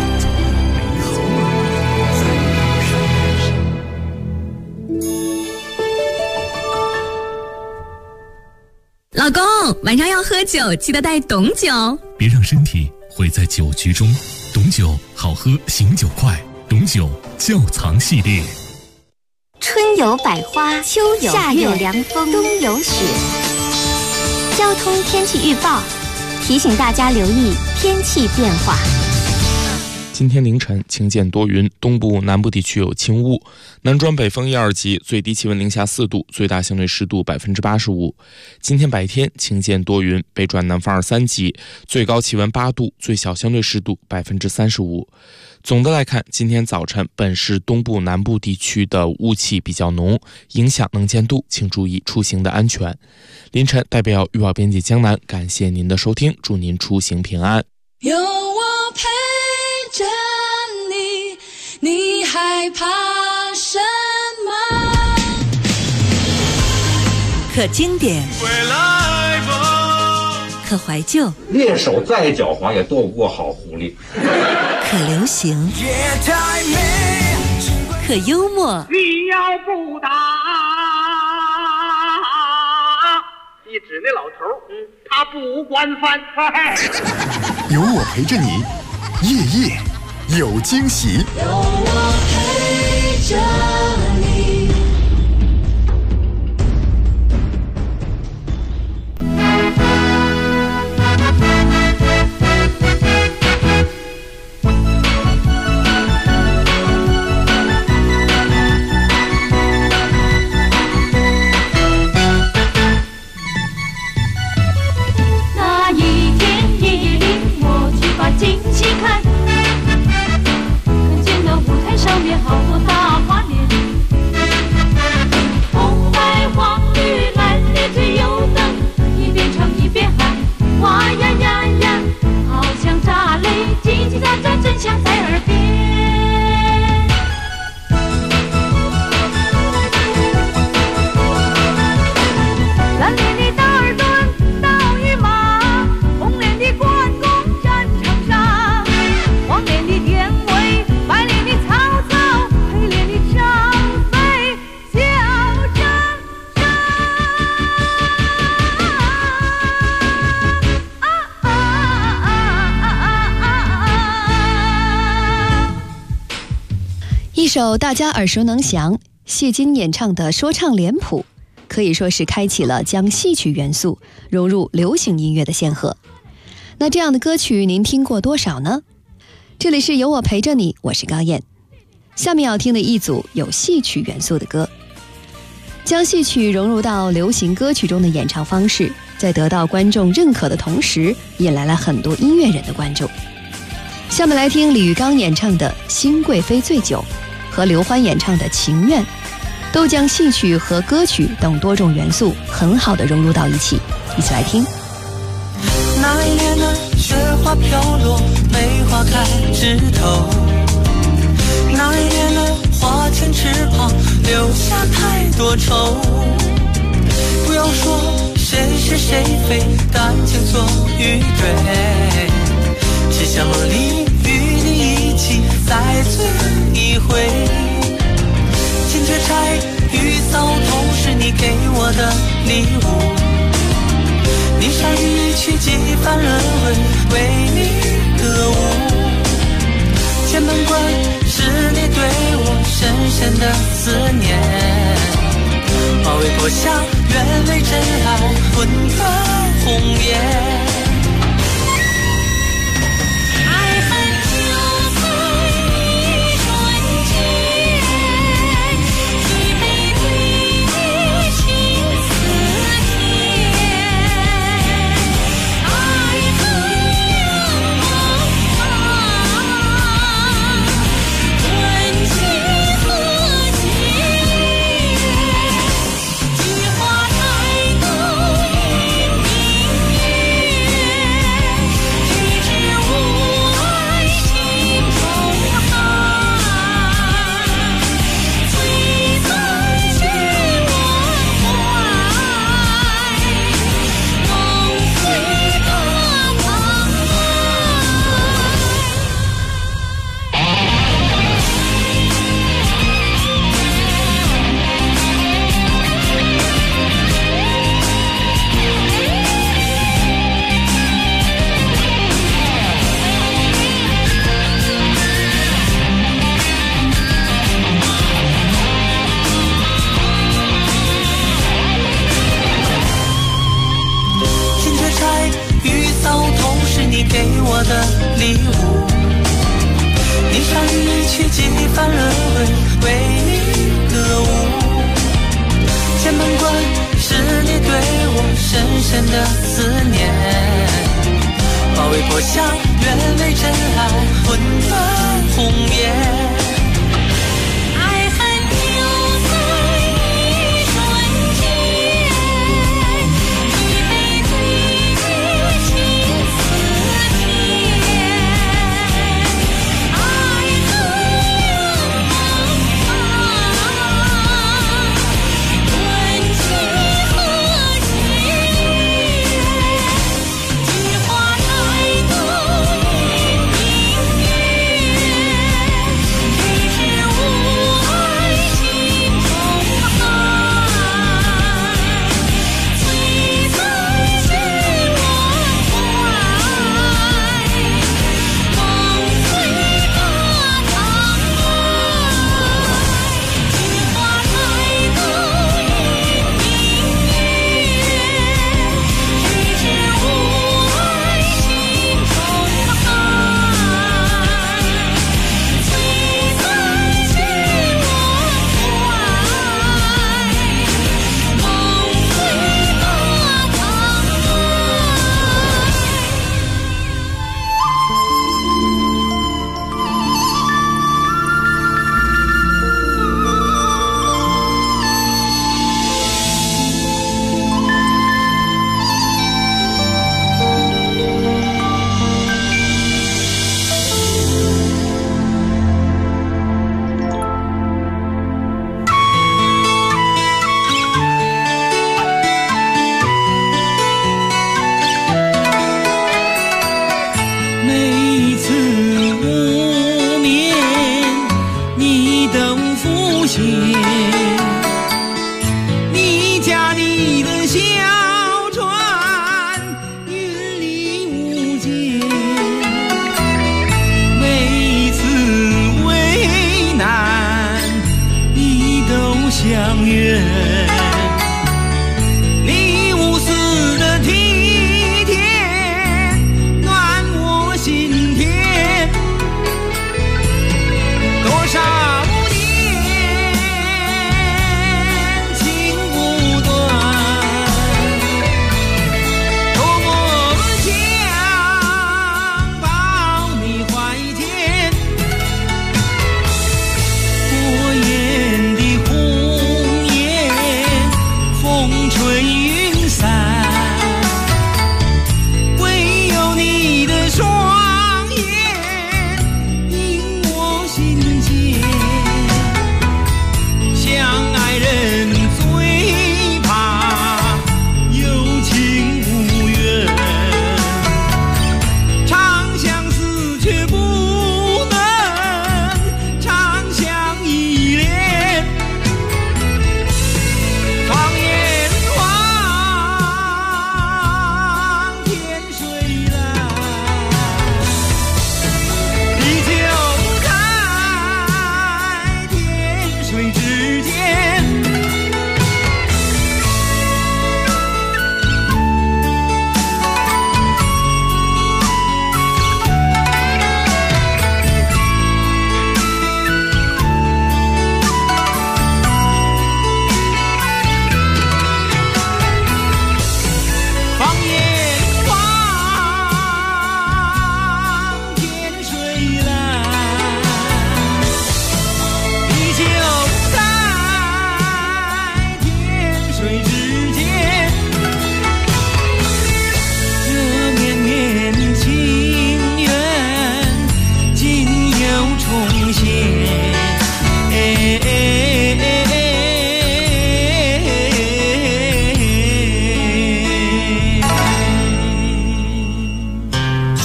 老公，晚上要喝酒，记得带董酒。 别让身体毁在酒局中。董酒好喝，醒酒快。董酒窖藏系列。 春有百花，秋有夏有凉风，冬有雪。交通天气预报提醒大家留意天气变化。 今天凌晨晴间多云，东部、南部地区有轻雾，南转北风1、2级，最低气温零下4度，最大相对湿度85%。今天白天晴间多云，北转南风2、3级，最高气温8度，最小相对湿度35%。总的来看，今天早晨本市东部、南部地区的雾气比较浓，影响能见度，请注意出行的安全。凌晨代表预报编辑江南，感谢您的收听，祝您出行平安。 有我陪着你，你害怕什么？ 可经典，可怀旧， 猎手再狡猾也斗不过好狐狸。 可流行，可幽默， 你要不答， 指那老头，他不惯犯。 有我陪着你，夜夜有惊喜。 有我陪着你。 那一天夜里，我去把京戏看，看见那舞台上面好多大花脸，红白黄绿蓝鬣嘴油灯，一边唱一边喊，哇呀呀呀，好像炸雷，叽叽喳喳真响在耳边。蓝脸的大耳墩，刀与马，红脸的关公战长沙，黄脸的典韦，白脸的曹操，黑脸的张飞，小张张。 一首大家耳熟能详，谢金演唱的说唱脸谱，可以说是开启了将戏曲元素融入流行音乐的先河。那这样的歌曲您听过多少呢？这里是有我陪着你，我是高燕。下面要听的一组有戏曲元素的歌，将戏曲融入到流行歌曲中的演唱方式，在得到观众认可的同时，引来了很多音乐人的关注。下面来听李玉刚演唱的《新贵妃醉酒》和刘欢演唱的《情愿》，都将戏曲和歌曲等多种元素很好的融入到一起。一起来听。 那一年的雪花飘落，梅花开枝头。那一年的花前翅膀，留下太多愁。不要说谁是谁非，感情错与对，只想梦里与你一起再醉一回。金雀钗玉搔头是你给我的礼物，霓裳一曲几番轮回，为你歌舞。剑门关是你对我深深的思念，马嵬坡下愿为真爱混个红颜。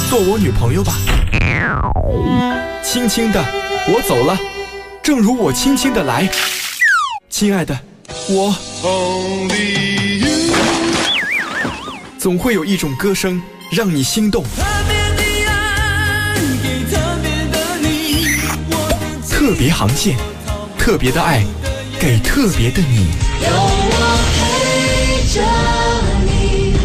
做我女朋友吧。轻轻的，我走了，正如我轻轻的来。亲爱的，我总会有一种歌声让你心动。特别航线，特别的爱，给特别的你。 有我陪着你。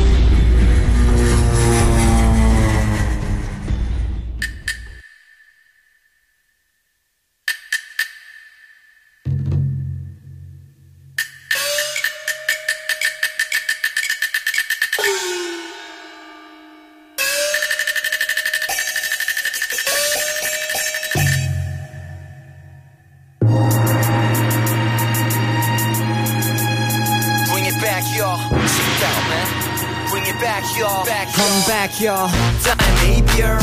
Come back, y'all， 在那边。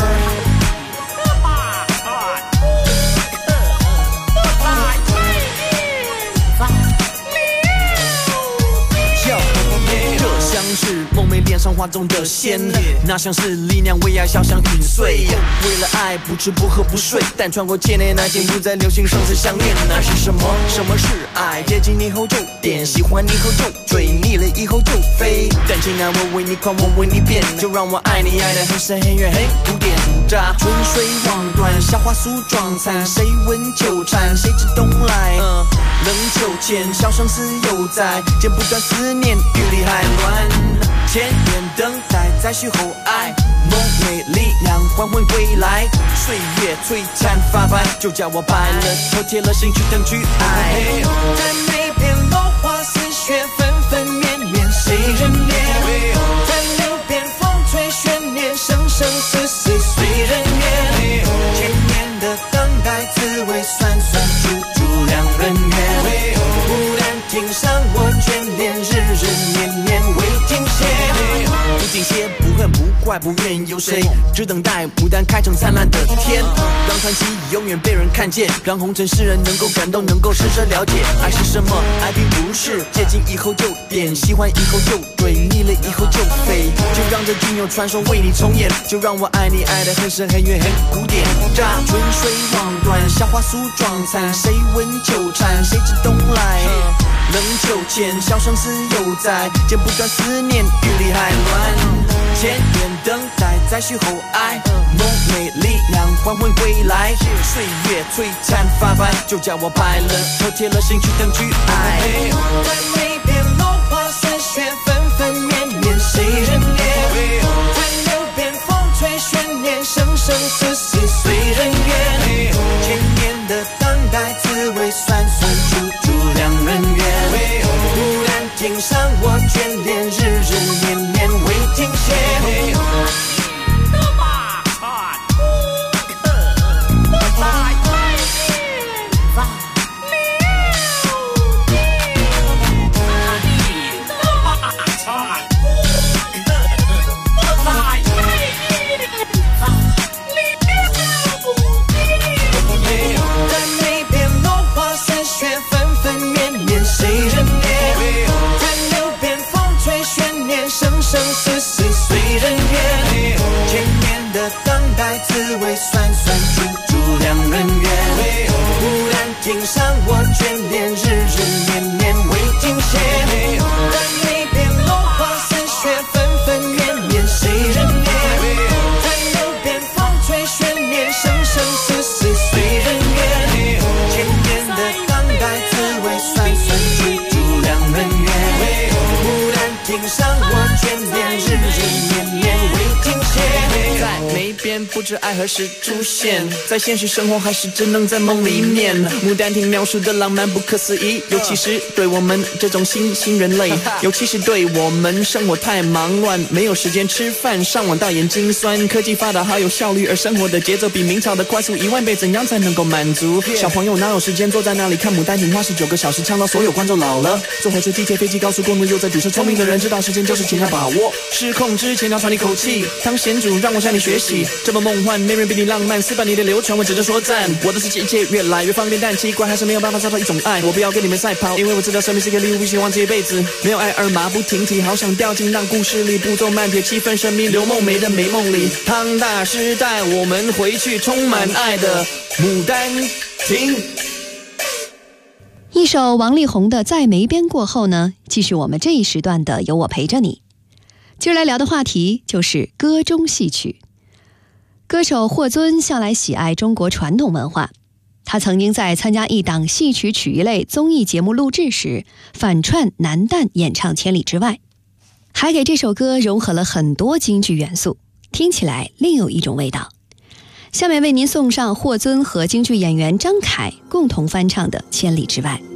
这像是梦寐脸上画中的仙，那像是力量为爱小想陨碎。为了爱不吃不喝不睡，但穿过千年爱情不再流行生死相恋。那是什么？什么是爱？接近你后就点，喜欢你后就追，腻了以后就飞。但亲爱我为你狂，我为你变，就让我爱你爱得很深很远很古典。春水望断，夏花酥妆残，谁闻就馋，谁知冬来？冷秋千，笑生死犹在，剪不断思念，雨里还乱。千年等待，再续后爱，梦寐力量还魂归来。岁月璀璨发白，就叫我白了头，铁了心去等去爱。在那边落花似雪，纷纷绵绵，谁人怜？在流边风吹悬念，生生死死随人愿。千年的等待，滋味酸酸楚楚两人缘。忽然听上我眷恋，日日年年未停歇。不停歇，不恨不怪，不怨有谁？只等待牡丹开成灿烂的天，让传奇永远被人看见，让红尘世人能够感动，能够深深了解爱是什么。爱并不是接近以后就点，喜欢以后就追，腻了以后就飞。就让这君有传说为你重演，就让我爱你爱得很深很远很古典。春水望断，夏花酥妆残，谁闻就馋，谁知冬来？冷秋千，笑生死犹在，剪不断思念，雨里还乱。千年等待，再续后爱，梦寐力量还魂归来。岁月璀璨发白，就叫我白了头，铁了心去等去爱。在那边落花似雪，纷纷绵绵，谁人怜？在流边风吹悬念，生生死死随人愿。千年的等待，滋味酸酸楚楚两人缘。忽然听上我眷恋，日日年年未停歇。生死死随人愿，千年的等待，滋味酸酸楚楚两人缘。忽然听上我眷恋，日日年年未停歇。在那边落花似雪，纷纷绵绵，谁人怜？在流边风吹悬念，生生死死随人愿。千年的等待，滋味酸酸楚楚两人缘。忽然听上我眷恋，日日年年未停歇。在每边不知爱何时出现，在现实生活还是只能在梦里面。牡丹亭描述的浪漫不可思议，尤其是对我们这种新兴人类，尤其是对我们生活太忙乱，没有时间吃饭，上网到眼睛酸。科技发达好有效率，而生活的节奏比明朝的快速10000倍，怎样才能够满足？小朋友哪有时间坐在那里看牡丹亭花19个小时，唱到所有观众老了。坐火车、地铁、飞机、高速公路，又在堵车。聪明的人知道时间就是尽量把握，失控之前要喘一口气。当贤主让我向你学习。 习。这么梦幻，没人比你浪漫，400年的流传，我只能说赞。我的世界越来越方便，但奇怪还是没有办法找到一种爱。我不要跟你们赛跑，因为我知道生命是个礼物，不希望这一辈子没有爱而马不停蹄。好想掉进那故事里，步骤慢铁，气氛神秘，刘梦梅的美梦里。汤大师带我们回去充满爱的牡丹亭。 一首王力宏的《在梅边》过后呢，继续我们这一时段的有我陪着你。今儿来聊的话题就是歌中戏曲。歌手霍尊向来喜爱中国传统文化，他曾经在参加一档戏曲曲艺类综艺节目录制时，反串男旦演唱《千里之外》，还给这首歌融合了很多京剧元素，听起来另有一种味道。下面为您送上霍尊和京剧演员张凯共同翻唱的《千里之外》。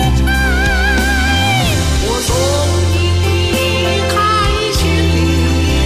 我从你离开千里。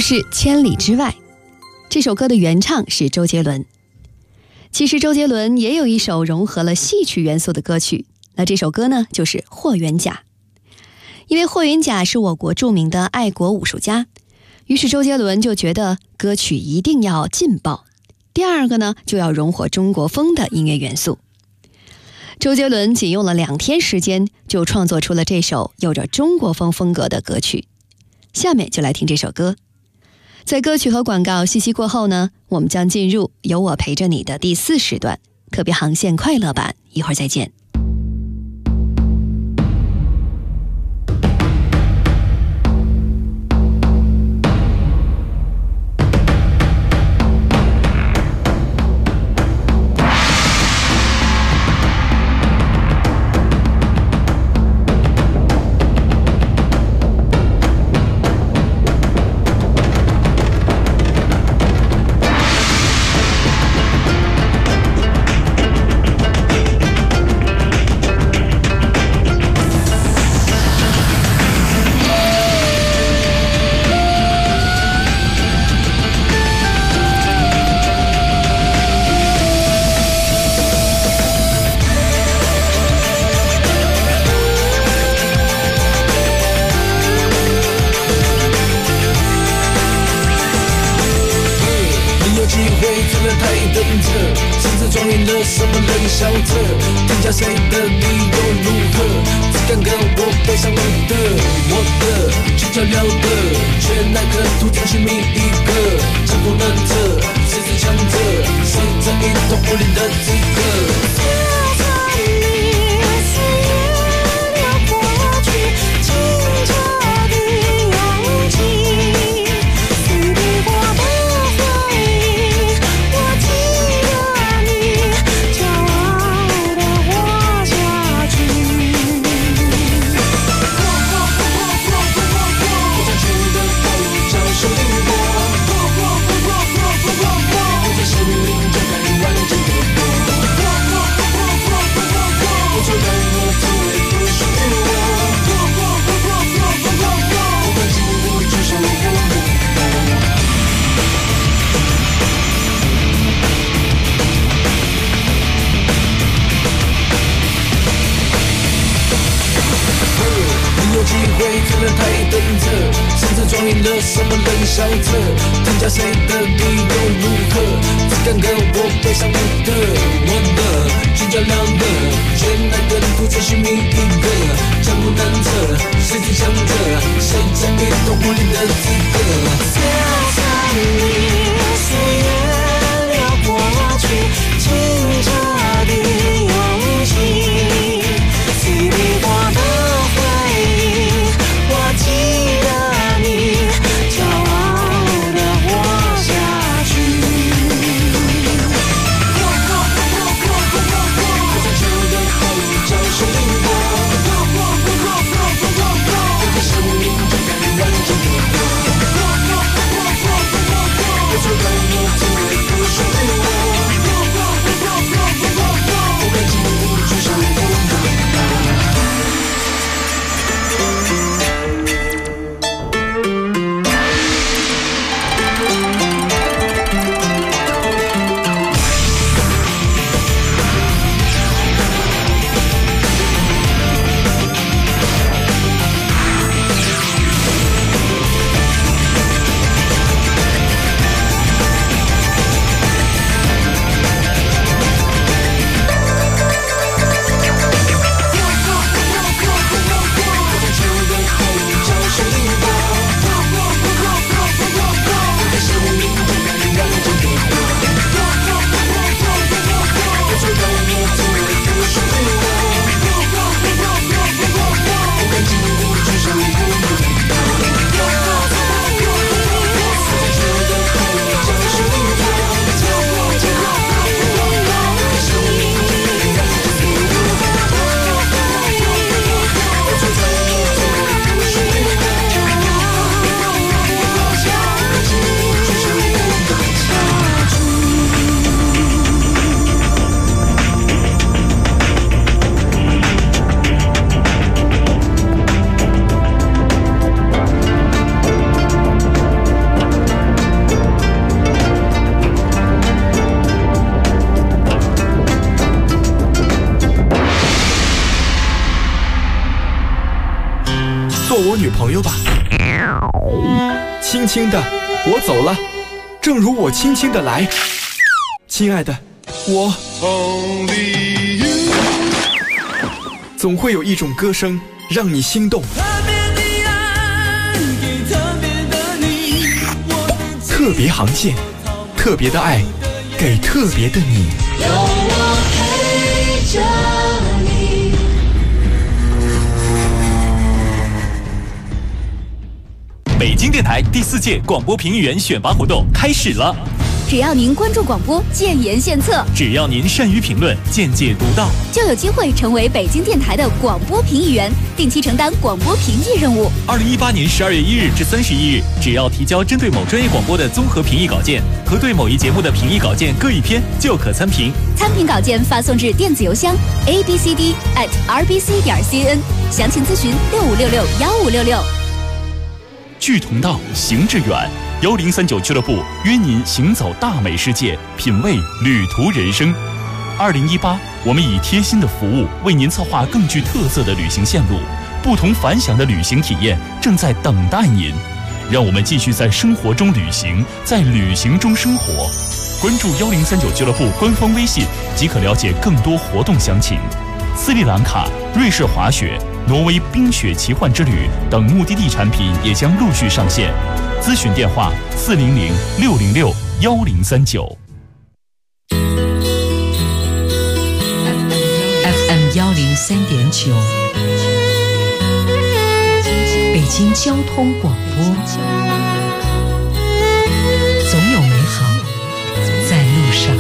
是《千里之外》，这首歌的原唱是周杰伦。其实周杰伦也有一首融合了戏曲元素的歌曲，那这首歌呢就是《霍元甲》。因为霍元甲是我国著名的爱国武术家，于是周杰伦就觉得歌曲一定要劲爆。第二个呢，就要融合中国风的音乐元素。周杰伦仅用了2天时间，就创作出了这首有着中国风风格的歌曲。下面就来听这首歌。在歌曲和广告信息过后呢，我们将进入有我陪着你的第4时段，特别航线快乐版，一会儿再见。 朋友吧。轻轻的，我走了，正如我轻轻的来。亲爱的，我总会有一种歌声让你心动。特别航线，特别的爱，给特别的你。 有我陪着你。 北京电台第4届广播评议员选拔活动开始了。 只要您关注广播，建言献策； 只要您善于评论，见解独到， 就有机会成为北京电台的广播评议员，定期承担广播评议任务。 2018年12月1日至31日，只要提交针对某专业广播的综合评议稿件和对某一节目的评议稿件各一篇，就可参评。 参评稿件发送至电子邮箱 abcd@rbc.cn， 详情咨询65661566。 志同道，行致远。1039俱乐部约您行走大美世界，品味旅途人生。2018，我们以贴心的服务为您策划更具特色的旅行线路，不同凡响的旅行体验正在等待您。让我们继续在生活中旅行，在旅行中生活。关注1039俱乐部官方微信即可了解更多活动详情。斯里兰卡、瑞士滑雪、挪威冰雪奇幻之旅等目的地产品也将陆续上线。咨询电话400-606-1039。 FM 103.9，北京交通广播，总有美好在路上。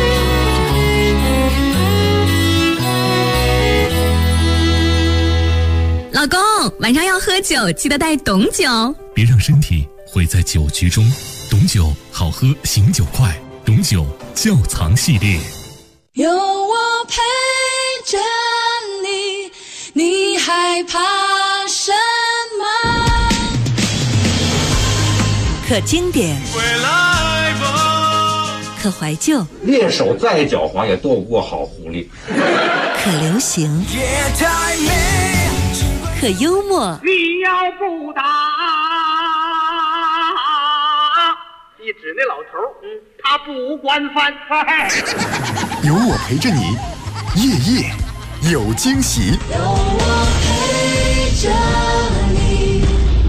老公，晚上要喝酒，记得带董酒。 别让身体毁在酒局中，董酒好喝，醒酒快，董酒窖藏系列。 有我陪着你，你害怕什么？ 可经典，可怀旧， 猎手再狡猾也斗不过好狐狸。 可流行，可幽默。 你要不打，你指那老头，他不惯犯。 有我陪着你，夜夜有惊喜。 有我陪着你。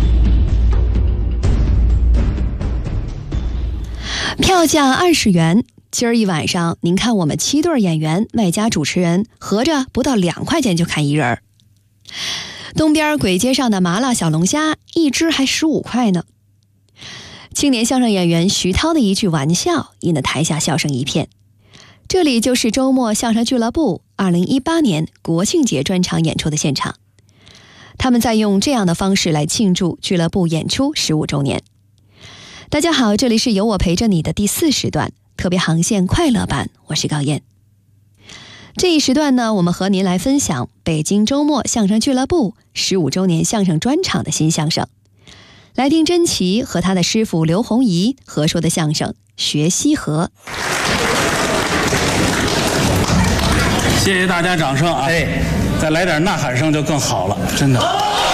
票价20元，今儿一晚上，您看我们7对演员外加主持人，合着不到2块钱就看一人。东边簋街上的麻辣小龙虾，一只还15块呢。青年相声演员徐涛的一句玩笑，引得台下笑声一片。这里就是周末相声俱乐部2018年国庆节专场演出的现场，他们在用这样的方式来庆祝俱乐部演出15周年。大家好，这里是有我陪着你的第4时段，特别航线快乐版，我是高燕。这一时段呢，我们和您来分享北京周末相声俱乐部15周年相声专场的新相声。来听甄奇和他的师傅刘洪怡合说的相声《学西河》。 谢谢大家掌声啊！再来点呐喊声就更好了，真的。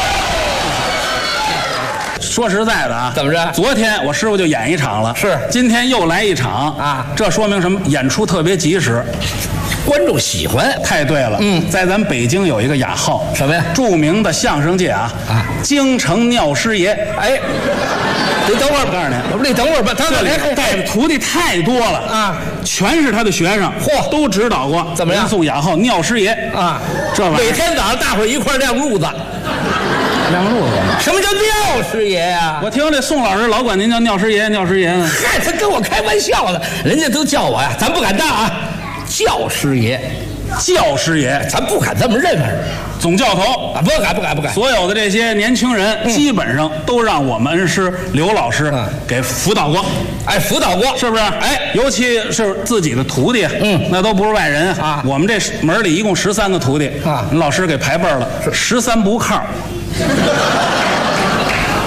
说实在的啊， 怎么着？ 昨天我师傅就演一场了， 是， 今天又来一场啊， 这说明什么？演出特别及时。 观众喜欢， 太对了。在咱北京有一个雅号， 什么呀？ 著名的相声界啊，京城尿师爷。 哎，你等会儿， 我告诉你， 不是你等会儿吧，他这里带的徒弟太多了啊， 全是他的学生， 嚯， 都指导过。 怎么样？ 送雅号尿师爷啊， 这玩意儿每天早上大伙儿一块亮路子。 亮路子？ 什么叫尿师爷呀？ 我听这宋老师老管您叫尿师爷，尿师爷呢。 嗨，他跟我开玩笑呢，人家都叫我呀，咱不敢当啊。教师爷， 教师爷， 咱不敢这么认为。 总教头啊，不敢。 所有的这些年轻人，基本上都让我们恩师刘老师给辅导过。 哎，辅导过， 是不是？哎，尤其是自己的徒弟，那都不是外人啊。我们这门里一共13个徒弟啊，老师给排辈了，13不靠。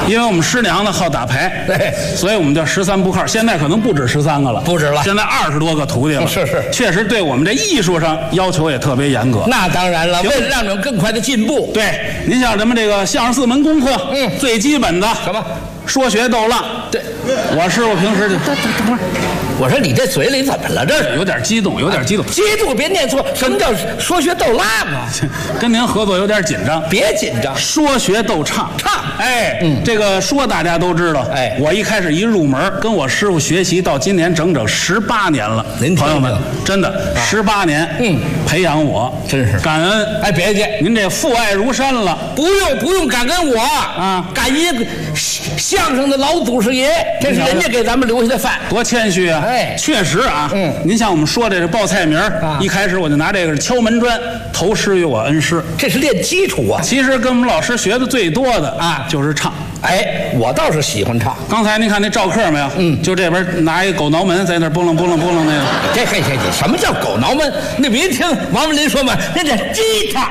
因为我们师娘呢好打牌， 对， 所以我们叫13部靠。现在可能不止13个了， 不止了， 现在20多个徒弟了。 是， 确实对我们这艺术上要求也特别严格。 那当然了，为了让你们更快的进步。 对，您像咱们这个相声4门功课，最基本的什么？ 说学逗浪。 对， 我师傅平时就等会儿，我说你这嘴里怎么了？这有点激动， 激动别念错。什么叫说学逗浪啊？ 跟您合作有点紧张， 别紧张。 说学逗唱，哎，这个说大家都知道，哎，我一开始一入门跟我师傅学习到今年整整18年了。 您朋友们，真的18年，培养我， 真是感恩。 哎，别介， 您这父爱如山了， 不用感恩我啊，感一个相声的老祖师爷，这是人家给咱们留下的饭， 多谦虚啊！ 哎， 确实啊，您像我们说这是报菜名一开始我就拿这个敲门砖投师于我恩师， 这是练基础啊。 其实跟我们老师学的最多的啊就是唱。 哎，我倒是喜欢唱。 刚才您看那赵客没有？就这边拿一个狗挠门在那嘣楞嘣楞嘣楞那个。 这什么叫狗挠门？那别听王文林说嘛，那叫吉他。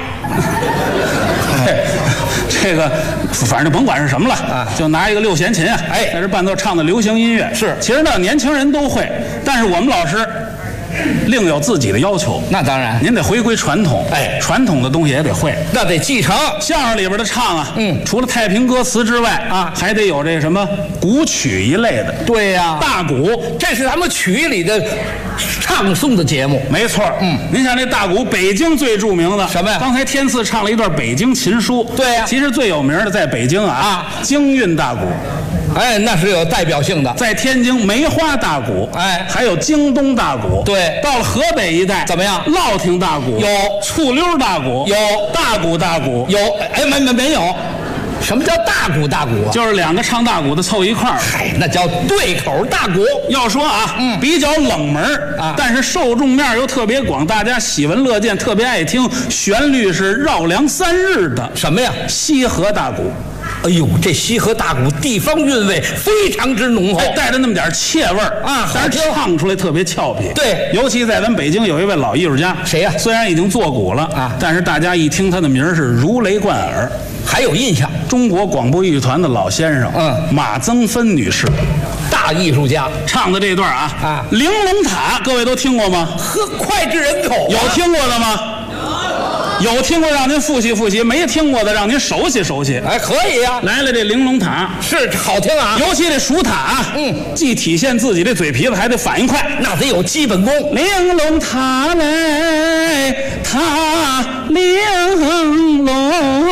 这个反正甭管是什么了啊，就拿一个6弦琴啊，哎，在这伴奏唱的流行音乐是。其实呢，年轻人都会，但是我们老师另有自己的要求。 那当然， 您得回归传统，哎，传统的东西也得会， 那得继承。 相声里边的唱啊，除了太平歌词之外啊，还得有这什么古曲一类的。 对呀， 大鼓， 这是咱们曲里的唱诵的节目。 没错，您像这大鼓，北京最著名的什么呀？ 刚才天赐唱了一段北京琴书。 对呀， 其实最有名的在北京啊，京韵大鼓。 哎，那是有代表性的。 在天津梅花大鼓， 哎， 还有京东大鼓。 对， 到了河北一带怎么样？ 乐亭大鼓有， 醋溜大鼓有， 大鼓有。哎，没有。什么叫大鼓大鼓啊？ 就是2个唱大鼓的凑一块儿。 嗨，那叫对口大鼓。 要说啊，比较冷门啊，但是受众面又特别广，大家喜闻乐见，特别爱听，旋律是绕梁3日的。 什么呀？ 西河大鼓。 哎呦，这西河大鼓地方韵味非常之浓厚， 带着那么点切味儿啊， 但是唱出来特别俏皮。 对， 尤其在咱北京有一位老艺术家， 谁呀？ 虽然已经做古了啊，但是大家一听他的名是如雷贯耳， 还有印象。 中国广播艺术团的老先生，马增芬女士， 大艺术家， 唱的这段啊，玲珑塔，各位都听过吗？ 呵，脍炙人口， 有听过的吗？有听过让您复习复习，没听过的让您熟悉熟悉。 哎，可以呀。 来了这玲珑塔是好听啊， 尤其这数塔，既体现自己的嘴皮子，还得反应快， 那得有基本功。 玲珑塔来，塔玲珑，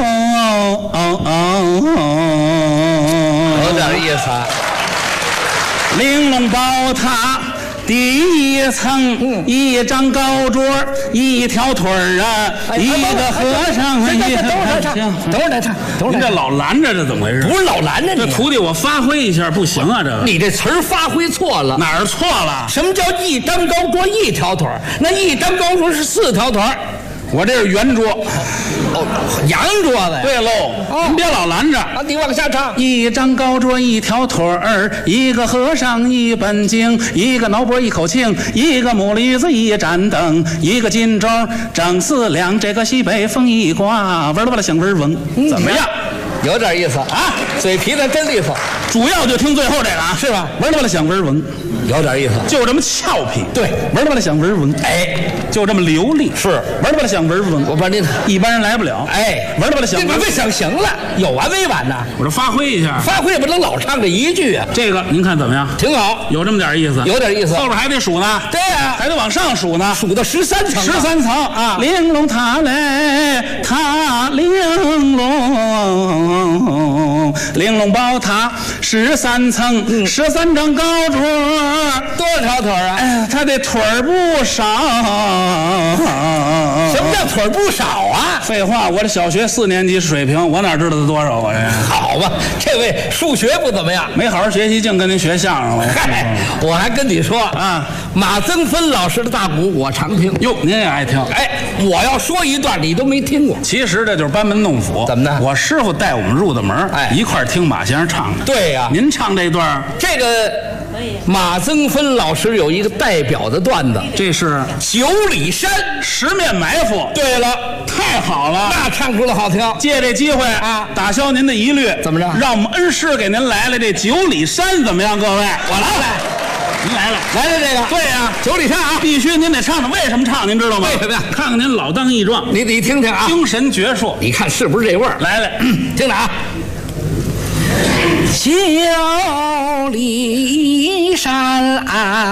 有点意思啊。 玲珑宝塔。第一层，一张高桌，一条腿儿啊，一个和尚。 等会儿再唱。 您这老拦着，这怎么回事？ 不是老拦着你， 这徒弟我发挥一下不行啊！这个你这词儿发挥错了， 哪儿错了？ 什么叫一张高桌一条腿儿？那一张高桌是4条腿儿。 我这是圆桌， 洋桌子呀。 对喽，您别老拦着啊！你往下唱。 一张高桌一条腿儿，一个和尚一本经，一个脑钵一口磬，一个木驴子一盏灯，一个金钟正4两，这个西北风一刮，闻了响闻嗡，怎么样？ 有点意思啊，嘴皮子真利索。 主要就听最后这个啊， 是吧？ 闻了响闻嗡。 有点意思， 就这么俏皮， 对， 闻了响闻闻， 哎， 就这么流利， 是闻了响闻闻。 我把您一般人来不了， 哎， 闻了响闻， 想行了，有完没完呢？ 我这发挥一下， 发挥也不能老唱这一句啊。 这个您看怎么样？ 挺好， 有这么点意思， 有点意思。 后边还得数呢， 对呀， 还得往上数呢， 数到13层 ，13层啊！玲珑塔来，塔玲珑，玲珑宝塔13层，13张高桌， 多少条腿啊？ 哎，他这腿儿不少。 什么叫腿儿不少啊？ 废话，我这小学4年级水平，我哪知道他多少啊？ 好吧，这位数学不怎么样， 没好好学习，净跟您学相声了。 嗨，我还跟你说啊，马增芬老师的大鼓我常听。 哟，您也爱听？ 哎，我要说一段你都没听过。 其实这就是班门弄斧。 怎么的？ 我师傅带我们入的门，哎，一块听马先生唱的。 对呀， 您唱这段， 这个马增芬老师有一个代表的段子， 这是九里山十面埋伏。 对了， 太好了， 那唱出了好听。 借这机会啊，打消您的疑虑。 怎么着？ 让我们恩师给您来了这九里山，怎么样，各位？ 我来。 您来了这个。 对呀， 九里山啊， 必须您得唱唱。为什么唱？您知道吗？ 为什么呀？ 看看您老当益壮， 你听听啊， 精神矍铄。 你看是不是这味儿？ 来， 听着啊。九里山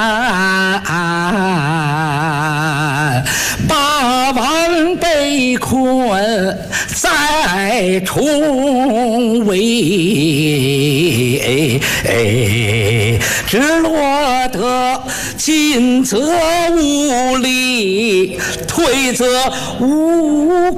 八万被困在重围，只落得进则无力，退则无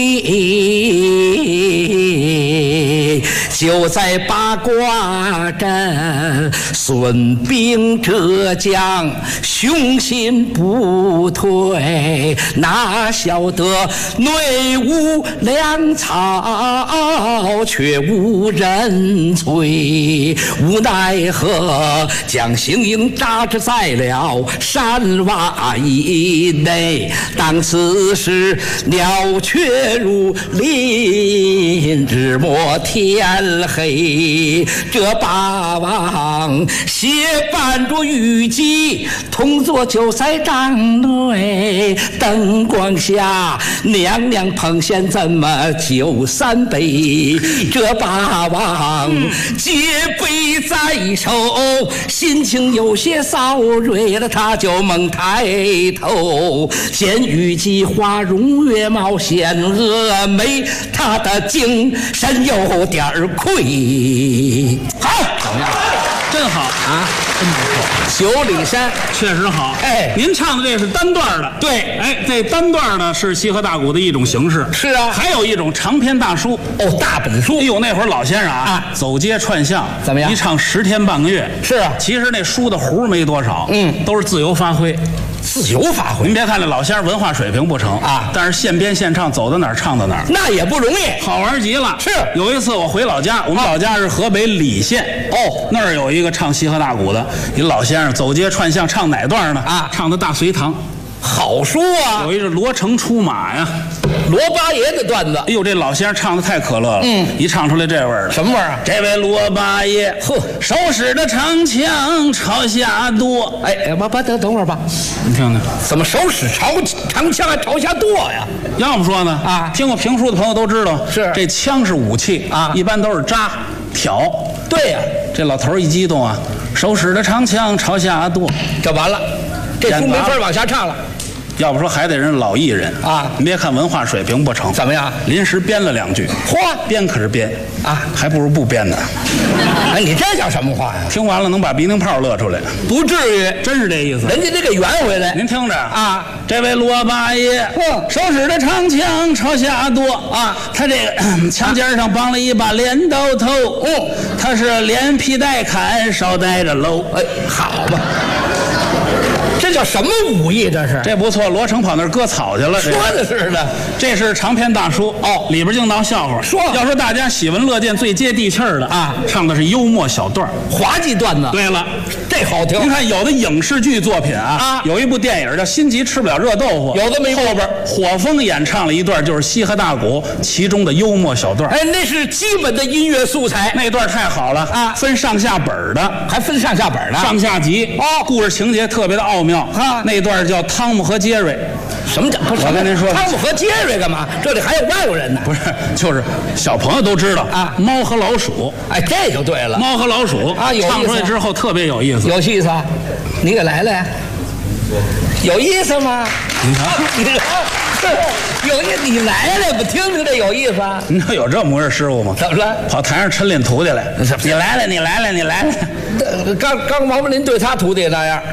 归。就在八卦阵，孙膑浙江雄心不退，哪晓得内无粮草，却无人催。无奈何，将行营扎之在了山洼以内。当此时鸟雀如林，日没天黑，这八王协伴着虞姬，同坐酒菜帐内。灯光下，娘娘捧献怎么酒三杯？这八王皆杯在手，心情有些骚锐了，他就猛抬头，见虞姬花容月貌显峨眉，他的精神有点愧。好，怎么样？ 真好啊，真不错。 九里山确实好。 哎， 您唱的这是单段的。 对， 哎，这单段呢是西河大鼓的一种形式。 是啊， 还有一种长篇大书。 哦，大本书。 哎呦，那会儿老先生啊，走街串巷， 怎么样？ 一唱10天半个月。 是啊， 其实那书的胡没多少，都是自由发挥。 自由发挥。 您别看这老先生文化水平不成啊，但是现编现唱，走到哪儿唱到哪儿， 那也不容易， 好玩极了。 是， 有一次我回老家，我们老家是河北澧县，那儿有一个唱西河大鼓的，一老先生走街串巷，唱哪段呢？啊，唱的大隋唐。 好书啊！ 有一个罗成出马呀， 罗八爷的段子。 哎呦，这老先生唱的太可乐了，一唱出来这味儿了。 什么味儿啊？ 这位罗八爷，手使着长枪朝下剁。 哎，等会儿吧， 你听听， 怎么手使长枪还朝下剁呀？ 要么说呢啊，听过评书的朋友都知道， 是这枪是武器啊，一般都是扎挑。 对呀， 这老头一激动啊，手使着长枪朝下剁， 这完了，这书没法往下唱了。 要不说还得人老艺人啊！你别看文化水平不成， 怎么样？ 临时编了2句， 嚯， 编可是编啊，还不如不编呢。 哎，你这叫什么话呀？ 听完了能把鼻涕泡乐出来， 不至于， 真是这意思。 人家这个圆回来， 您听着啊， 这位罗八爷，手使着长枪朝下剁啊，他这个枪尖上绑了一把镰刀头，他是连皮带砍，捎带着搂。 哎，好吧。这叫什么武艺？这不错，罗成跑那儿割草去了。 说的是的， 这是长篇大书哦，里边净闹笑话。要说大家喜闻乐见、最接地气儿的啊，唱的是幽默小段、 滑稽段子。 对了， 这好听。 您看有的影视剧作品啊，有一部电影叫《心急吃不了热豆腐》， 有的没后边火风演唱了一段，就是西河大鼓其中的幽默小段。 哎，那是基本的音乐素材， 那段太好了啊，分上下本的， 还分上下本呢， 上下集哦，故事情节特别的奥妙。那段叫汤姆和杰瑞。 什么叫？ 我跟您说， 汤姆和杰瑞干嘛？这里还有外国人呢？ 不是，就是小朋友都知道啊，猫和老鼠。 哎，这就对了。 猫和老鼠啊，唱出来之后特别有意思。 有意思啊！你给来来。有意思吗？ 你看， 有意思，你来了，不听听这有意思啊？ 你说有这么回事师傅吗？ 怎么了？ 跑台上抻练徒弟来。你来了，你来了，你来了。 刚王文林对他徒弟那样，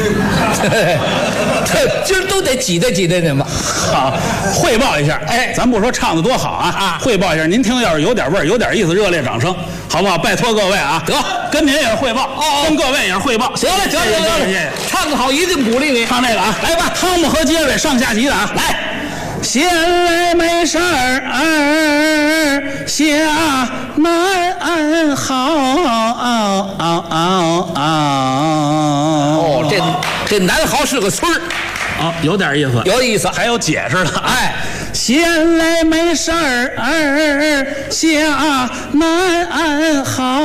今儿都得挤兑挤兑您吧。 好，汇报一下。哎，咱不说唱的多好啊，汇报一下。您听，要是有点味儿、有点意思，热烈掌声，好不好？拜托各位啊，得跟您也是汇报，跟各位也是汇报。 行了，行，唱得好一定鼓励你。 唱这个啊， 来吧， 汤姆和杰瑞上下集的啊，来。 闲来没事儿下南好。 哦，这南豪是个村儿。 有点意思， 有意思， 还有解释的。哎，闲来没事儿下南好。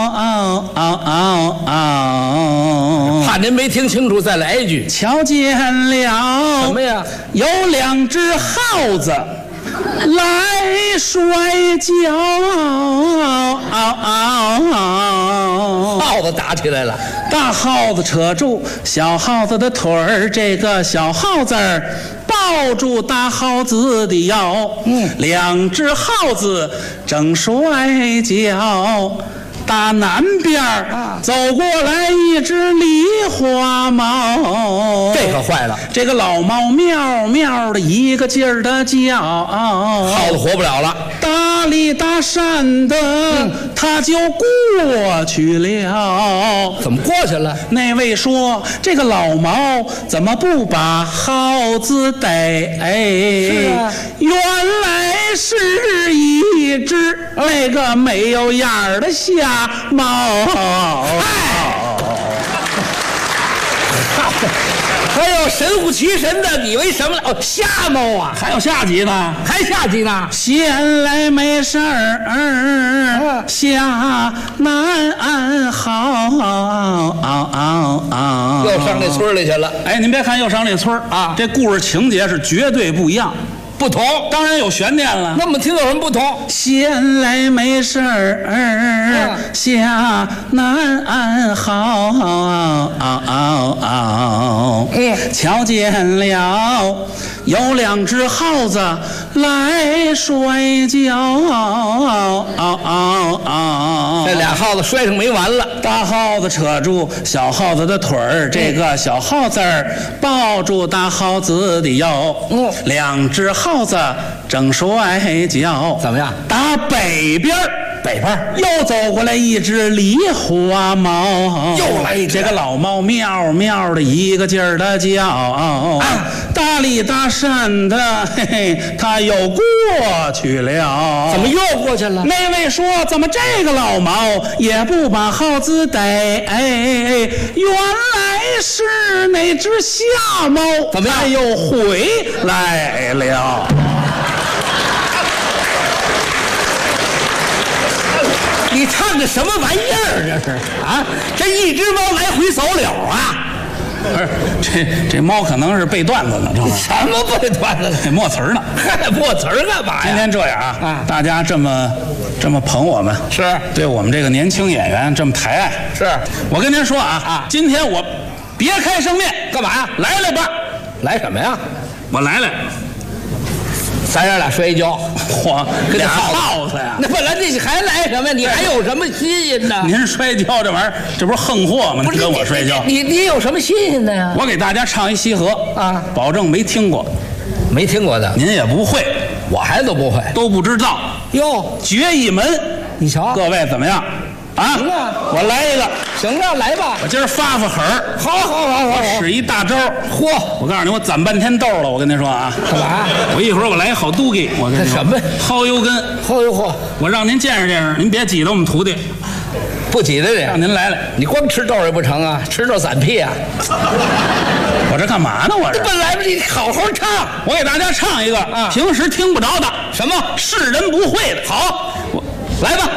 怕您没听清楚，再来一句。 瞧见了什么呀？ 有2只耗子来摔跤。 耗子打起来了， 大耗子扯住小耗子的腿儿，这个小耗子抱住大耗子的腰。2只耗子正摔跤。打南边走过来一只狸花猫， 这可坏了。 这个老猫喵喵的一个劲儿的叫， 耗子活不了了。 大里大山的，他就过去了。 怎么过去了？ 那位说这个老猫怎么不把耗子逮？ 是啊， 原来是一只那个没有眼儿的瞎猫。 还有神乎其神的，你为什么哦瞎猫啊？ 还有下集呢？ 还下集呢？ 闲来没事儿下南好。 又上那村里去了。 哎，您别看又上那村啊，这故事情节是绝对不一样。 不同， 当然有悬念了。 那么听有什么不同？ 闲来没事儿下南好。瞧见了有2只耗子来摔跤。 这俩耗子摔上没完了。 大耗子扯住小耗子的腿儿，这个小耗子抱住大耗子的腰。2只耗子正摔跤。 怎么样？ 打北边又走过来一只狸花猫， 又来一只。 这个老猫喵喵的一个劲儿的叫。大里大山的，嘿嘿，他又过去了。 怎么又过去了？ 那位说怎么这个老猫也不把耗子逮？原来是那只瞎猫， 怎么样？ 它又回来了。 你唱的什么玩意儿？这是啊，这一只猫来回走了啊！ 不是，这猫可能是背段子呢，这什么背段子？ 默词儿呢？ 默词儿干嘛呀？ 今天这样啊，大家这么捧我们， 是对我们这个年轻演员这么抬爱。 是我跟您说啊，今天我别开生面， 干嘛呀？ 来吧， 来什么呀？ 我来。 咱俩摔跤， 嚯，俩耗子呀！ 那本来你还来什么？你还有什么新鲜的？ 您摔跤这玩意儿，这不是横货吗？ 不是跟我摔跤， 你有什么新鲜的呀？ 我给大家唱一西河啊，保证没听过， 没听过的， 您也不会， 我还都不会， 都不知道哟。 绝一门， 你瞧， 各位怎么样？啊， 行啊， 我来一个， 行啊，来吧。 我今儿发狠儿， 好， 我使一大招。 嚯！ 我告诉你，我攒半天豆了。我跟您说啊， 干嘛？ 我一会儿我来一好嘟给，我跟你说什么蒿油根， 蒿油嚯！ 我让您见识见识，您别挤得我们徒弟， 不挤得这， 让您来， 你光吃豆也不成啊，吃豆散屁啊！ 我这干嘛呢？我这本来你好好唱， 我给大家唱一个平时听不着的， 什么是人不会的。 好， 我来吧。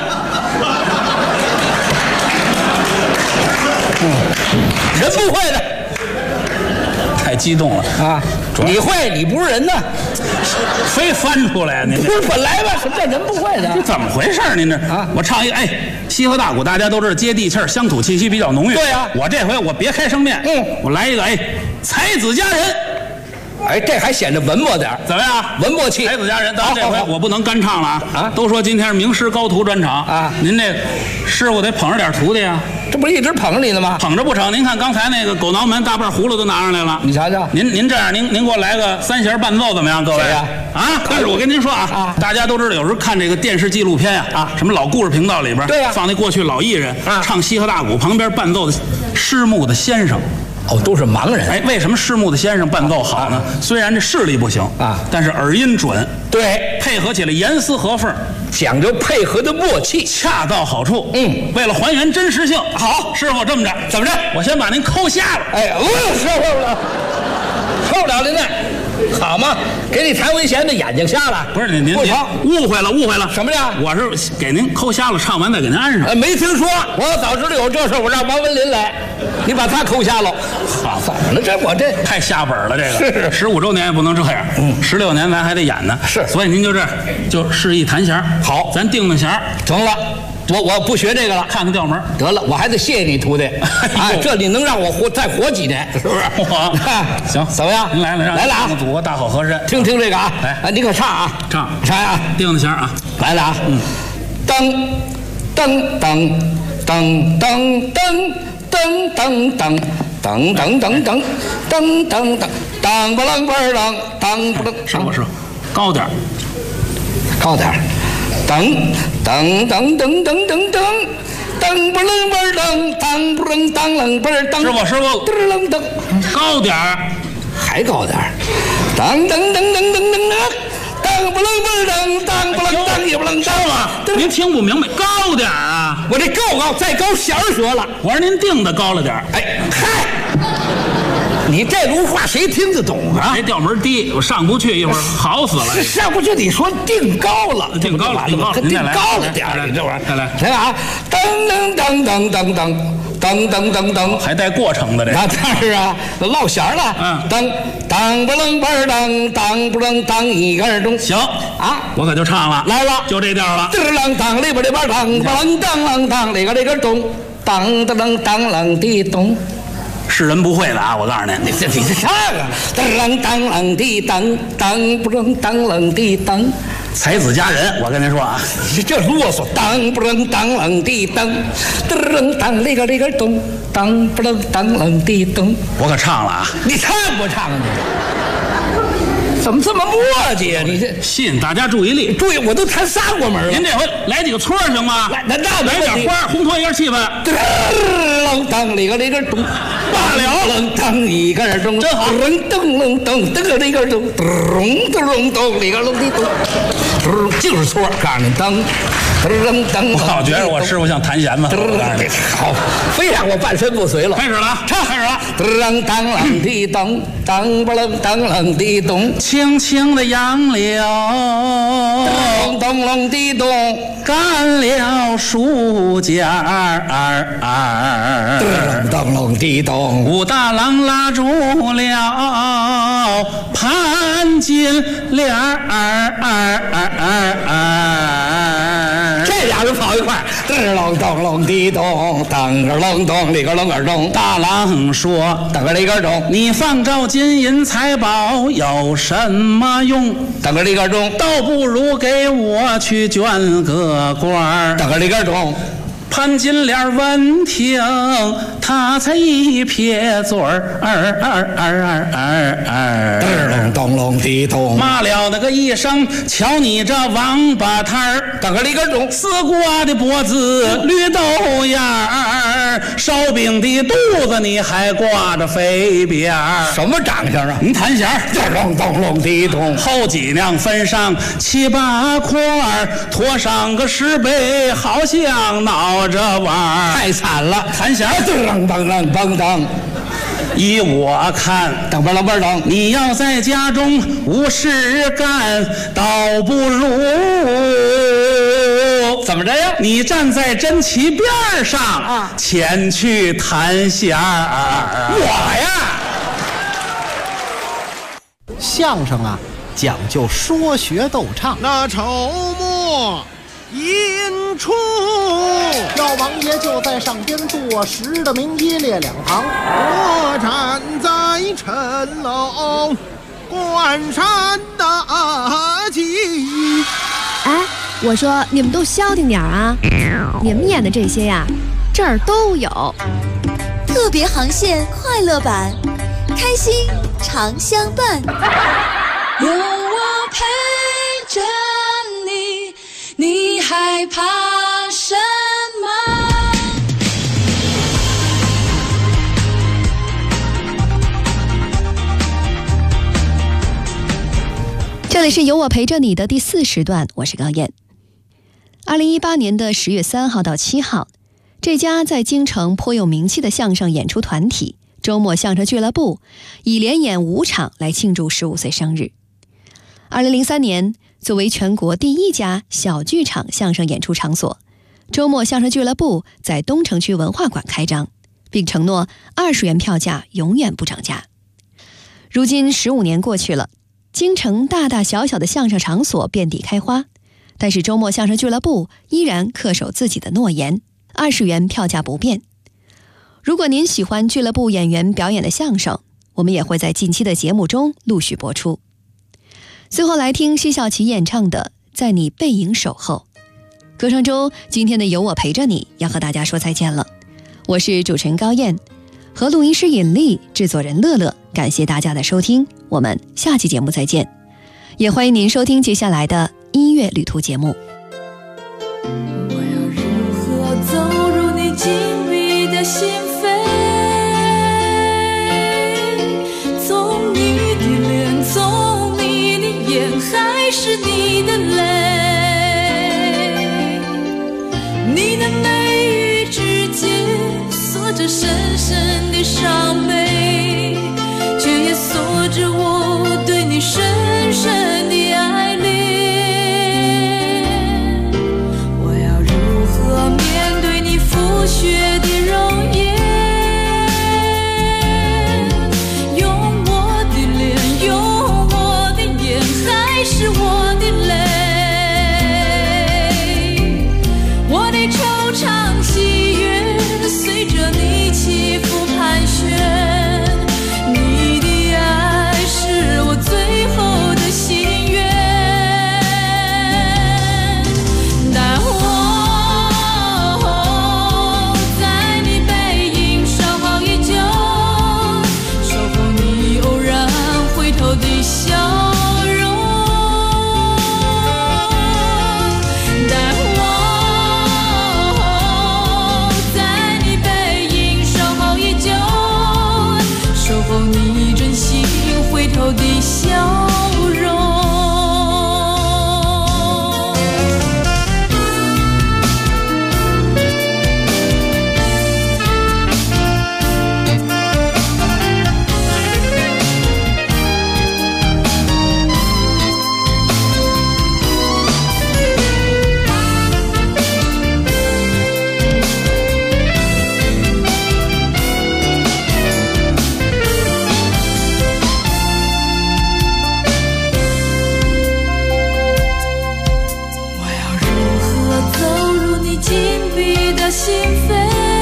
人不会的， 太激动了啊！你会，你不是人呢， 非翻出来啊！您不是本来吧？什么叫人不会的？ 这怎么回事？您这啊，我唱一个，西河大鼓大家都知道接地气儿，乡土气息比较浓郁。 对呀， 我这回我别开生面，我来一个，才子佳人。 这还显得文墨点， 怎么样？ 文墨气。 才子佳人，但这回我不能干唱了啊！都说今天是名师高徒专场啊，您这师傅得捧着点徒弟呀。 这不是一直捧着你呢吗？ 捧着不成。您看刚才那个狗挠门大半葫芦都拿上来了， 你瞧瞧。 您这样，您给我来个3弦伴奏怎么样？各位啊，但是我跟您说啊，大家都知道，有时候看这个电视纪录片啊，什么老故事频道里边， 对呀， 放那过去老艺人唱西河大鼓，旁边伴奏的师木的先生。 哦，都是盲人。 哎，为什么师木的先生伴奏好呢？虽然这视力不行啊，但是耳音准， 对， 配合起来严丝合缝， 讲究配合的默契， 恰到好处。为了还原真实性， 好， 师傅这么着， 怎么着？ 我先把您抠瞎了。 哎，受不了您那。好嘛，给你谭维贤的眼睛瞎了？ 不是您误会了什么呀？ 我是给您抠瞎了，唱完再给您安上。 没听说，我要早知道有这事，我让王文林来，你把他抠瞎了。 好， 怎么了？我这太下本了，这个是15周年也不能这样，16年咱还得演呢。 是， 所以您就这就示意弹弦。 好， 咱定定弦。 成了。我不学这个了， 看看调门得了，我还得谢谢你徒弟。哎，这你能让我再活几年，是不是？ 行， 怎么样？ 您来了啊！ 祖国大好河山， 听这个啊！ 来， 你可唱啊！ 唱呀！ 定的弦啊！ 来了啊！噔噔噔噔噔噔噔噔噔噔噔噔噔噔噔噔当不啷不啷当不啷。 是高点， 噔噔噔噔噔噔噔，噔不楞不噔，当不楞当楞不噔。 师傅， 噔楞噔， 高点， 还高点，当噔噔噔噔噔噔，当不楞不噔，当不楞当也不楞当啊！您听不明白，高点啊！ 我这高，再高弦儿学了。 我说您定的高了点。 哎，嗨。你这路话谁听得懂啊？ 这调门低，我上不去，一会儿好死了。 上不去，你说定高了， 定高了点儿，你这玩意儿， 来啊！噔噔噔噔噔噔噔噔噔噔， 还带过程的这。 那当然啊，落弦了。噔当不楞不噔，当不楞当一个钟。 行啊， 我可就唱了， 来了， 就这调了。 噔啷当里边当，不啷当啷当里个咚，当啷当啷地咚。 是人不会的啊！我告诉您， 你这唱啊！当当啷地当，当不啷当啷地当， 才子佳人，我跟您说啊， 这啰嗦，当不啷当啷地当，噔当里个咚，当不啷当啷地咚。 我可唱了啊！ 你唱不唱啊你？怎么这么磨叽啊？你这吸引大家注意力， 我都弹3过门了。 您这回来几个撮行吗？ 那来点花，烘托一下气氛。 噔当里个咚， 罢了。 当一个咚， 真好。 噔噔噔噔里个咚，咚咚咚里个咚的咚，就是错。告诉你噔噔噔。 我老觉得我师傅像弹弦子。 好，非让我半身不遂了。 开始了，唱开始了。 噔当啷地咚，当不啷当啷地咚。 轻轻的杨柳， 咚咚隆地咚， 干了树尖咚咚隆地咚， 武大郎拉住了潘金莲这俩人跑一块儿，咚咚隆地咚，当个隆咚里个隆个咚。 大郎说：“ 当个里个咚， 你放着金银财宝有什么用？ 当个里个咚， 倒不如给我去捐个官儿。 当个里个咚。” 潘金莲闻听，他才一撇嘴儿， 咚隆地咚， 骂了那个一声，瞧你这王八摊儿， 当个里个咚， 丝瓜的脖子绿豆芽儿，烧饼的肚子你还挂着肥辫儿， 什么长相啊？ 您弹弦， 咚隆地咚， 后脊梁分上7、8块，拖上个10杯，好像闹着玩， 太惨了！ 弹弦， 噔噔噔噔噔。 依我看， 等吧等吧等， 你要在家中无事干，倒不如怎么着呀？ 你站在真旗边上啊，前去弹弦儿。 我呀， 相声啊，讲究说学逗唱。 那筹末引出， 赵王爷就在上边坐实的明一列2行， 我站在城楼关山大吉。 哎，我说你们都消停点啊！你们演的这些呀，这儿都有。 特别航线快乐版，开心常相伴。有我陪着你，你害怕什么？ 这里是有我陪着你的第4时段，我是高燕。2018年的10月3号到7号，这家在京城颇有名气的相声演出团体周末相声俱乐部以连演5场来庆祝15岁生日。2003年，作为全国第1家小剧场相声演出场所，周末相声俱乐部在东城区文化馆开张，并承诺20元票价永远不涨价。如今15年过去了，京城大大小小的相声场所遍地开花，但是周末相声俱乐部依然恪守自己的诺言，20元票价不变。如果您喜欢俱乐部演员表演的相声，我们也会在近期的节目中陆续播出。最后来听奚孝琪演唱的《在你背影守候》。歌声中，今天的有我陪着你要和大家说再见了。我是主持人高燕，和录音师尹丽，制作人乐乐，感谢大家的收听，我们下期节目再见。也欢迎您收听接下来的音乐旅途节目。 我要如何走入你紧闭的心扉？从你的脸，从你的眼，还是你的泪？你的眉宇之间锁着深深的伤悲，却也锁着我对你深深的爱恋。我要如何面对你腐血的容颜？用我的脸，用我的眼，还是我的泪？我的惆怅喜悦随着你起伏盘旋，你的爱是我最后的心愿。但我在你背影守候已久，守候你偶然回头的笑容。但我在你背影守候已久，守候你真心回头的笑容。心扉，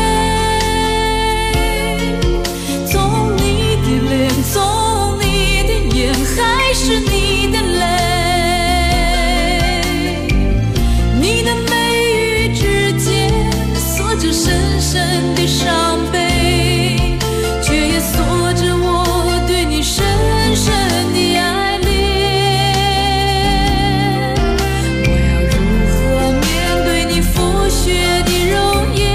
从你的脸，从你的眼，还是你的泪？你的眉宇之间锁着深深的伤悲，却也锁着我对你深深的爱恋。我要如何面对你腐血的容颜？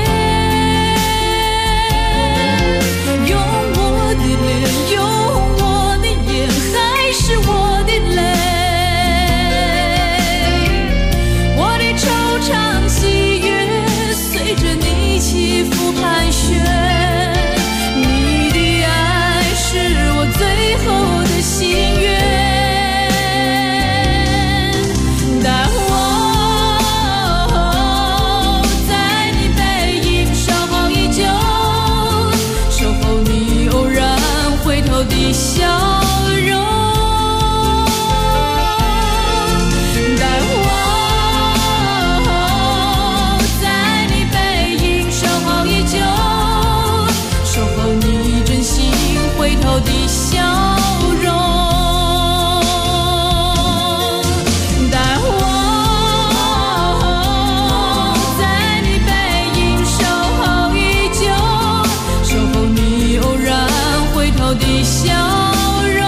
用我的脸，用我的眼，还是我的泪？我的惆怅喜悦随着你起伏盘旋，你的爱是我最后的心愿。但我在你背影守候已久，守候你偶然回头的笑容。但我在你背影守候已久，守候你真心回头的笑容。但我在你背影守候已久，守候你偶然回头的笑容。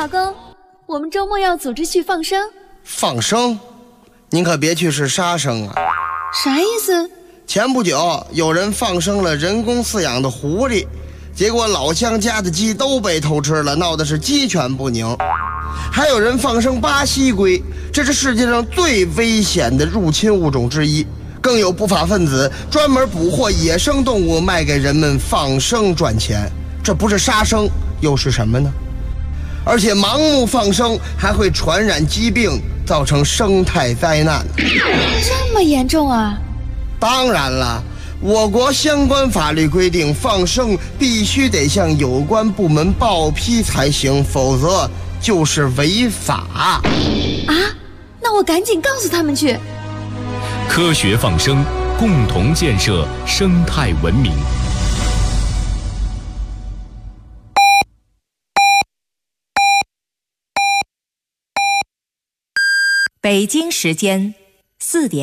大哥，我们周末要组织去放生。 放生？您可别去是杀生啊！ 啥意思？ 前不久有人放生了人工饲养的狐狸，结果老乡家的鸡都被偷吃了，闹得是鸡犬不宁。还有人放生巴西龟，这是世界上最危险的入侵物种之一。更有不法分子专门捕获野生动物卖给人们放生赚钱，这不是杀生又是什么呢？而且盲目放生还会传染疾病，造成生态灾难。 这么严重啊？ 当然了，我国相关法律规定，放生必须得向有关部门报批才行，否则就是违法。 啊？那我赶紧告诉他们去。 科学放生，共同建设生态文明。 北京时间4点。